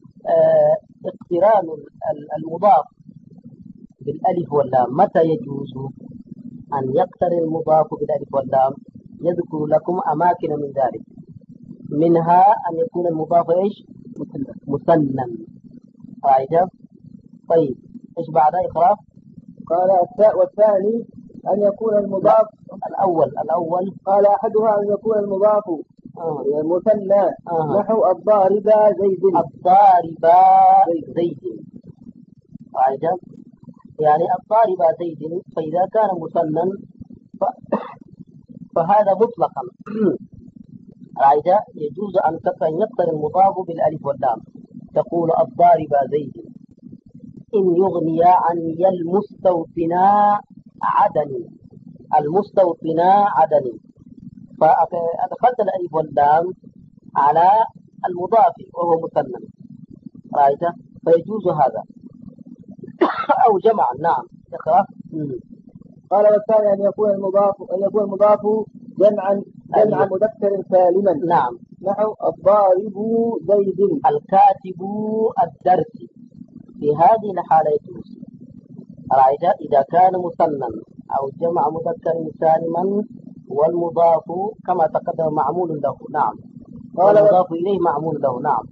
[SPEAKER 1] اه اقتران المضاف بالألف واللام. متى يجوز أن يقترن المضاف بالألف واللام؟ يذكر لكم أماكن من ذلك، منها أن يكون المضاف إيش؟ مثنى. قاعدة. طيب إيش بعد إخراج؟
[SPEAKER 2] قال التاء والثاني أن يكون المضاف
[SPEAKER 1] الأول الأول
[SPEAKER 2] قال أحدها أن يكون المضاف آه. مثنى آه. نحو الضارب زيد.
[SPEAKER 1] الضارب زيد. قاعدة. يعني الضارب زيد، فإذا كان مثنى ف... فهذا مطلقا قاعدة يجوز أن يقترن المضاف بالألف واللام. تقول الضارب زيد إن يغني عني المستوطنا عدن. المستوطنا عدن، فأدخلت الألف واللام على المضاف وهو مثنى. رأيته؟ فيجوز هذا أو جمع. نعم. اقرأ.
[SPEAKER 2] قال والثاني أن يكون المضاف أن يكون المضاف جمعا جمع مذكر سالما.
[SPEAKER 1] نعم.
[SPEAKER 2] نحو الضارب زيد.
[SPEAKER 1] الكاتب الدرس. في هذه الحالة يجوز. رأيت؟ إذا كان مثنى أو جمع مذكر سالما والمضاف كما تقدم معمول له. نعم. والمضاف إليه معمول له. نعم.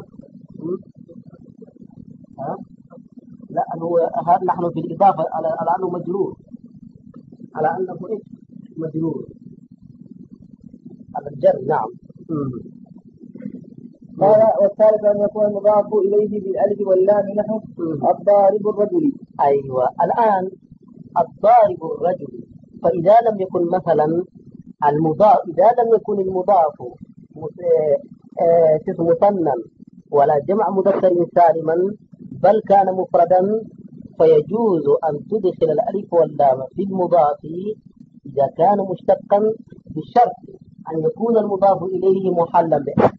[SPEAKER 1] ها؟ لا هو هذا نحن في الإضافة على على أنه مجرور، على أنه إيه؟ مجرور على الجر. نعم.
[SPEAKER 2] قال والثالث أن يكون المضاف إليه بالألف واللام نحو الضارب الرجل.
[SPEAKER 1] أيوة. الآن الضارب الرجل، فإذا لم يكن مثلا المضاف إذا لم يكن المضاف مثنى ولا جمع مذكر سالما بل كان مفردا، فيجوز أن تدخل الألف واللام في المضاف إذا كان مشتقا بشرط أن يكون المضاف إليه محلا بألف.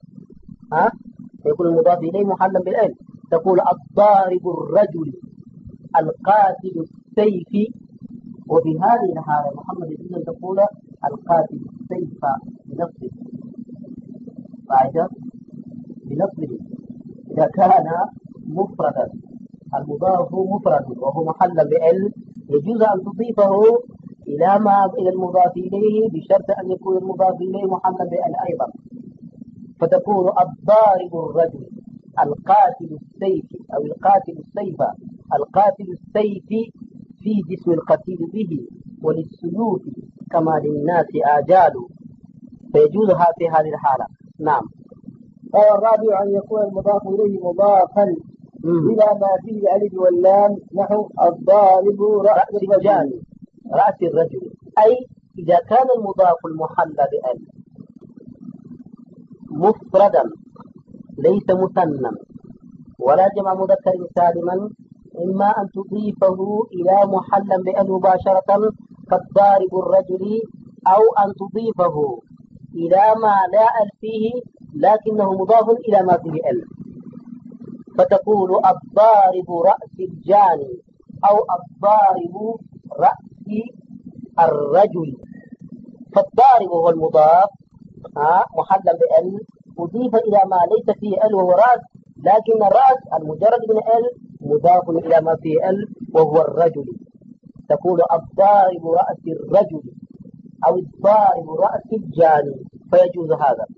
[SPEAKER 1] ها؟ يكون المضاف إليه محلا بالألف. تقول الضارب الرجل القاتل السيف. وفي هذه الحالة محمد يجوز أن تقول القاتل السيف بنصبه، قاعدة بنصبه إذا كان مفردا، المضاف مفرد وهو محل بال، يجوز أن تضيفه إلى ما إلى المضاف إليه بشرط أن يكون المضاف إليه محل بال أيضا، فتكون الضارب الرجل القاتل السيف أو القاتل السيف. القاتل السيف في جسم القتيل به، وللسيوف كما للناس آجال، فيجوزها في هذه الحالة. نعم.
[SPEAKER 2] قال الرابع أن يكون المضاف إليه مضافا إلى ما فيه الألف واللام، نحو الضارب رأس الرجل.
[SPEAKER 1] رأس الرجل، أي إذا كان المضاف المحل بأل مفردا ليس مثنى ولا جمع مذكر سالما، إما أن تضيفه إلى محل بأل مباشرة كالضارب الرجل، أو أن تضيفه إلى ما لا أل فيه لكنه مضاف إلى ما فيه أل، فتقول الضارب رأس الجاني أو الضارب رأس الرجل. فالضارب هو المضاف محل بأل أضيف إلى ما ليس فيه أل وهو رأس، لكن الرأس المجرد من أل مضاف إلى ما فيه أل وهو الرجل، تقول الضارب رأس الرجل أو الضارب رأس الجاني، فيجوز هذا.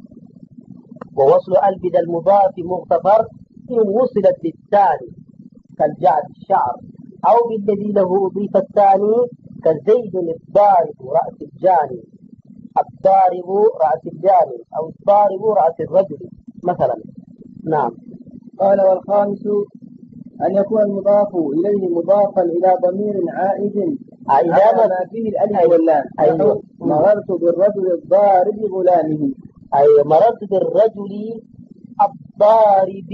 [SPEAKER 1] ووصل أل بدا المضاف مغتفر إن وصلت للثاني كالجعد الشعر، أو بالذي له أضيف الثاني كزيد الضارب رأس الجاني، الضارب رأس الجاني أو الضارب رأس الرجل مثلا. نعم.
[SPEAKER 2] قال والخامس أن يكون المضاف إليه مضافا إلى ضمير عائد على ما فيه الألف واللام،
[SPEAKER 1] أيوة.
[SPEAKER 2] مررت بالرجل الضارب غلامه.
[SPEAKER 1] أي مررت بالرجل الضارب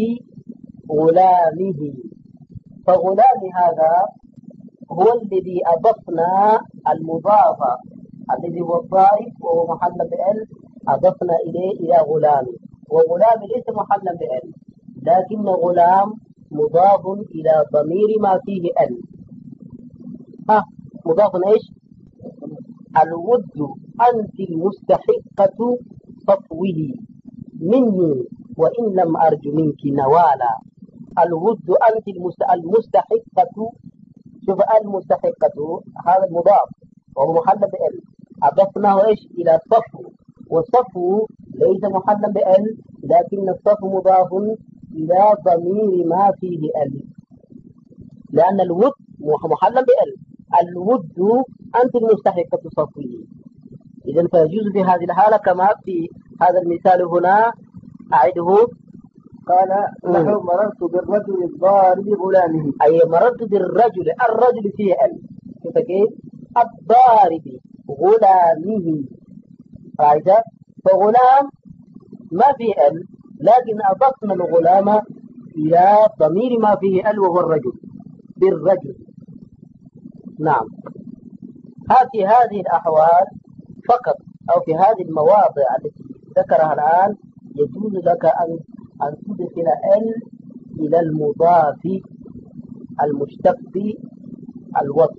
[SPEAKER 1] غلامه. فغلام هذا هو الذي أضفنا المضاف الذي هو الضارب وهو محل بأل، أضفنا إليه إلى غلام، وغلام ليس محلا بأل، لكن غلام مضاف إلى ضمير ما فيه أل. ها مضاف إيش؟ الود أنت المستحقة صفوه مني وإن لم أرج منك نوالا. الود أنت المستحقة، شوف المستحقة هذا المضاف وهو محل بأل، أضفناه إيش إلى صفو، والصفو ليس محلا بأل لكن الصفو مضاف إلى ضمير ما فيه أل، لأن الود محلا بأل، الود أنت المستحقة صفوه. إذن فيجوز في هذه الحالة كما في هذا المثال هنا. أعده.
[SPEAKER 2] قال نحو مررت بالرجل الضارب غلامه،
[SPEAKER 1] أي مررت بالرجل، الرجل فيه أل، كيف كيف؟ الضارب غلامه، قاعدة. فغلام ما فيه أل لكن أضفنا الغلام إلى ضمير ما فيه أل وهو الرجل، بالرجل. نعم. في هذه الأحوال فقط أو في هذه المواضع التي ذكرها الآن يجوز لك أن أن تدخل ال إلى المضاف المشتق الوصف،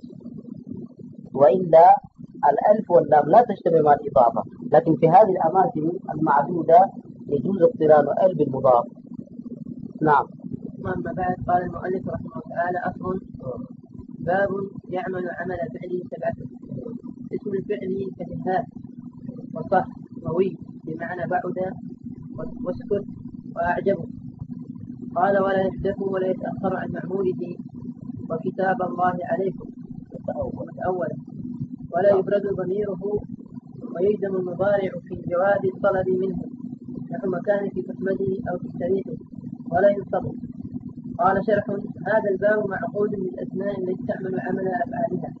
[SPEAKER 1] وإلا الألف واللام لا تجتمع مع الإضافة، لكن في هذه الأماكن المعدودة يجوز اقتران ال بالمضاف. نعم.
[SPEAKER 3] أما بعد قال المؤلف رحمه الله تعالى: أصل باب يعمل عمل فعله سبعة. اسم الفعل كالهاء وصح ووي بمعنى بعد واسكت وأعجبه. قال: ولا يحدث ولا يتأخر عن معموله وكتاب الله عليكم أولا، ولا يبرد ضميره ويلزم المضارع في جواز الطلب منه نحو مكان في تحمده أو تستريحه، ولا ينصب. قال شرح: هذا الباب معقود بالأسماء التي تعمل عمل أفعالها.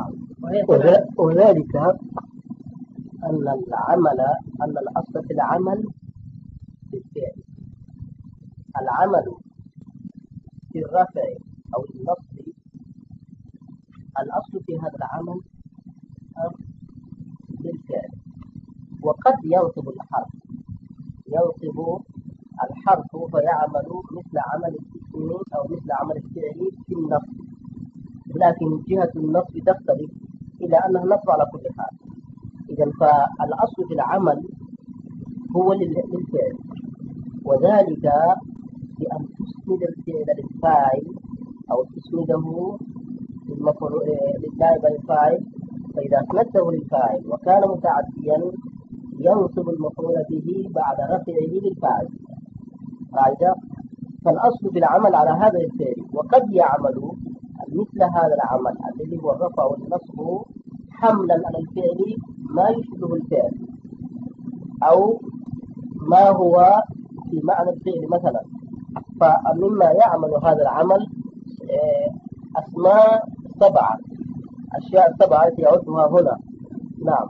[SPEAKER 1] وذلك أن العمل أن الأصل في العمل بالفعل، العمل في الرفع أو النصب الأصل في هذا العمل بالفعل، وقد ينصب الحرف ينصب الحرف فيعمل مثل عمل الاسم أو مثل عمل الفعل في النصب، لكن جهة النصب تختلف إلا أنها نصب على كل حال. إذا فالأصل في العمل هو للفعل، وذلك بأن تسند الفعل للفاعل أو تسنده للنائب الفاعل. فإذا أسندته للفاعل وكان متعديا ينصب المفعول به بعد رفعه للفاعل. قاعدة. فالأصل في العمل على هذا الفعل، وقد يعمل مثل هذا العمل الذي هو الرفع والنصب حملا على الفعل ما يشبه الفعل أو ما هو في معنى الفعل مثلا. فمما يعمل هذا العمل أسماء سبعة، أشياء سبعة يعدها هنا. نعم.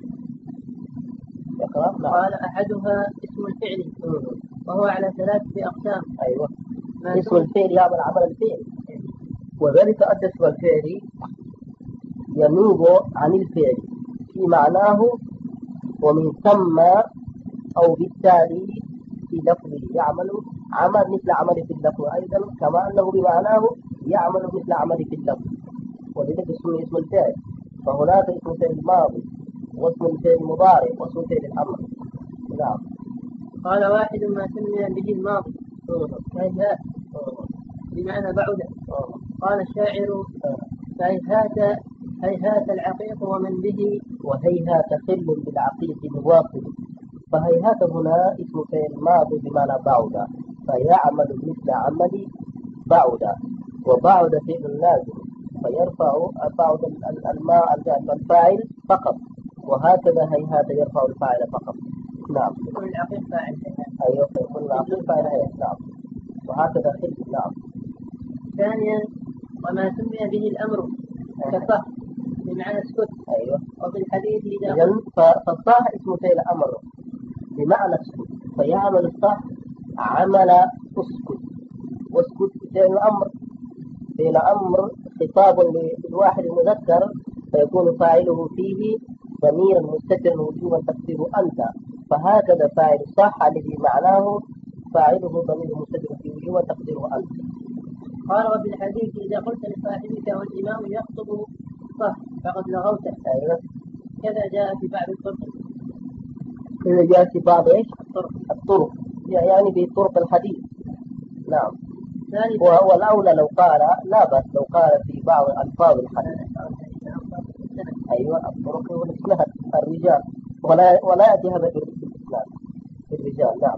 [SPEAKER 1] يقرأ. نعم.
[SPEAKER 3] قال أحدها اسم الفعل وهو على ثلاثة أقسام.
[SPEAKER 1] أيوة. اسم الفعل يعمل عمل الفعل، وذلك أن اسم الفعل ينوب عن الفعل في معناه ومن ثم أو بالتالي في لفظه يعمل عمل مثل عمل في اللفظ أيضا، كما أنه بمعناه يعمل مثل عمل في اللفظ، ولذلك اسمه اسم الفعل. فهناك اسم الفعل الماضي واسم الفعل المضارع واسم الفعل الأمر. نعم.
[SPEAKER 3] قال واحد ما سمي به الماضي هيهات بمعنى بعد. قال الشاعر هيهات هيهات العقيق ومن به
[SPEAKER 1] وهيهات خل بالعقيق مواصل. فهيهات هنا اسم فعل ماضي بمعنى بعد، فيعمل مثل عمل بعد، وبعد فعل لازم فيرفع بعد الماء الفاعل فقط، وهكذا هيهات يرفع الفاعل فقط. نعم.
[SPEAKER 3] يكون العقيق فاعل.
[SPEAKER 1] أيوة يكون العقيق فاعل. نعم. وهكذا خل. نعم.
[SPEAKER 3] ثانيا وما سمي به الأمر كالصح بمعنى اسكت.
[SPEAKER 1] أيوة.
[SPEAKER 3] وفي الحديث إذا
[SPEAKER 1] إذن فالصح اسم فعل أمر بمعنى اسكت، فيعمل الصح عمل اسكت، واسكت فعل أمر. فعل أمر خطاب للواحد المذكر فيكون فاعله فيه ضميرا مستترا وجوبا تقديره أنت، فهكذا فاعل الصح الذي معناه فاعله ضمير مستتر فيه وجوبا تقديره أنت.
[SPEAKER 3] قال وفي الحديث إذا قلت لصاحبك والإمام يخطب صح فقد لغوته.
[SPEAKER 1] أيوة.
[SPEAKER 3] كذا جاء في بعض الطرق.
[SPEAKER 1] كذا جاء في بعض إيش؟
[SPEAKER 3] الطرق.
[SPEAKER 1] الطرق يعني بطرق الحديث. نعم.
[SPEAKER 3] ثالثا
[SPEAKER 1] وهو الأولى لو قال لا بس لو قال في بعض ألفاظ الحديث. أيوة. الطرق هو اسمها الرجال، ولا ولا يأتي هذا بالإسلام في الرجال. نعم.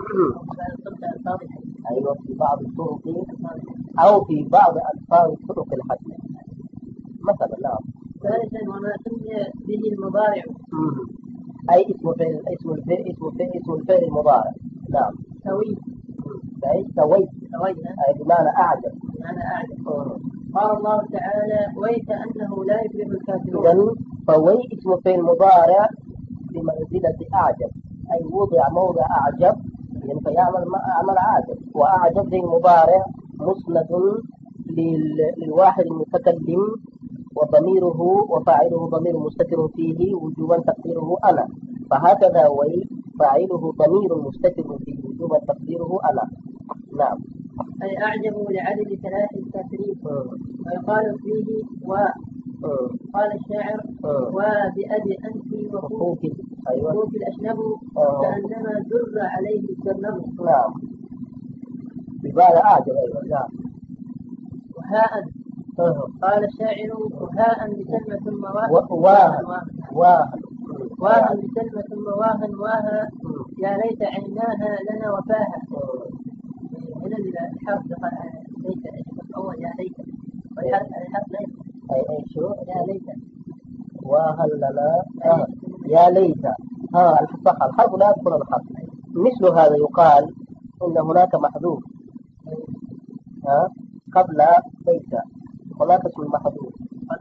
[SPEAKER 1] أيوة. في بعض الطرق أو في بعض ألفاظ طرق الحديث مثلا. نعم.
[SPEAKER 3] ثالثا وما سمي به المضارع
[SPEAKER 1] أي اسم فعل اسم الفعل اسم فعل اسم الفعل المضارع. نعم.
[SPEAKER 3] سوي.
[SPEAKER 1] أي سويت.
[SPEAKER 3] سوينا.
[SPEAKER 1] أي بمعنى أعجب.
[SPEAKER 3] بمعنى أعجب. قال الله تعالى ويك أنه لا يفلح الكافرون.
[SPEAKER 1] إذن فوي اسم فعل مضارع بمنزلة أعجب، أي وضع موضع أعجب يعني فيعمل عمل عاجب، وأعجب ذي المضارع مسند للواحد المتكلم وضميره وفاعله ضمير مستتر فيه وجوبا تقديره أنا، فهكذا وي فاعله ضمير مستتر فيه وجوبا تقديره أنا. نعم.
[SPEAKER 3] أي أعجب لعدد ثلاث الكافرين ويقال فيه و قال الشاعر وبأبي أنت وخوف
[SPEAKER 1] أيوة.
[SPEAKER 3] الأشنب كأنما در عليه الجرنب.
[SPEAKER 1] نعم. بمعنى أعجب. أيوة. نعم.
[SPEAKER 3] وهاء قال الشاعر وهاء بسلمة مواها
[SPEAKER 1] واها واها
[SPEAKER 3] واها بسلمة مواها واها يا ليت عيناها لنا وفاها. هنا الحرف ليت الأول يا ليت والحرف الحرف ليت
[SPEAKER 1] أي أي شو
[SPEAKER 3] يا ليت
[SPEAKER 1] وهل لنا آه. يا ليت ها الصح الحرف لا يدخل الحرف. مثل هذا يقال إن هناك محذوف ها قبل ليت، هناك اسم محذوف.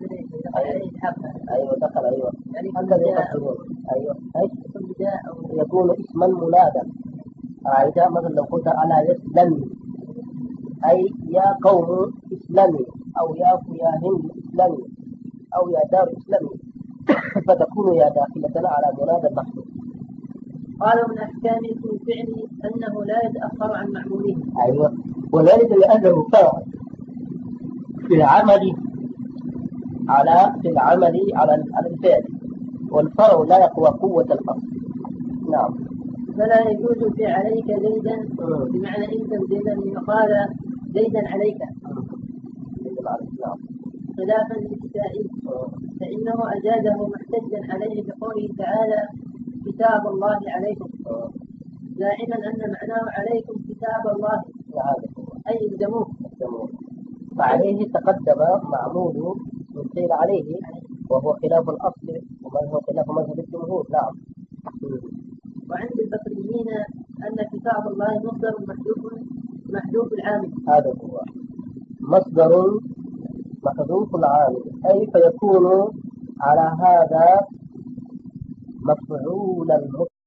[SPEAKER 1] أيوة دخل. أيوة. الذي يقصدون. أيوة. إيش يكون اسما منادا. عايزة مثلا لو قلت على يسلمي أي يا قوم اسلمي أو يا يا هند اسلمي أو يا دار اسلمي فتكون يا داخلة على منادى محذوف.
[SPEAKER 3] قالوا من أحكام اسم الفعل أنه لا يتأخر عن معموله.
[SPEAKER 1] أيوة. وذلك لأنه فاعل في العمل على في العمل على على الفعل، والفرع لا يقوى قوة الأصل. نعم.
[SPEAKER 3] فلا يجوز في عليك زيدا بمعنى انت زيدا يقال زيدا عليك
[SPEAKER 1] نعم.
[SPEAKER 3] خلافا للكسائي فإنه أجازه محتجا عليه بقوله تعالى كتاب الله عليكم زاعما أن معناه عليكم كتاب الله أي الزموه.
[SPEAKER 1] فعليه تقدم معمول قيل عليه وهو خلاف الأصل وهو خلاف مذهب الجمهور. نعم.
[SPEAKER 3] وعند البصريين أن كتاب الله مصدر محذوف محذوف العامل.
[SPEAKER 1] هذا هو مصدر محذوف العامل، أي فيكون على هذا مفعول المصدر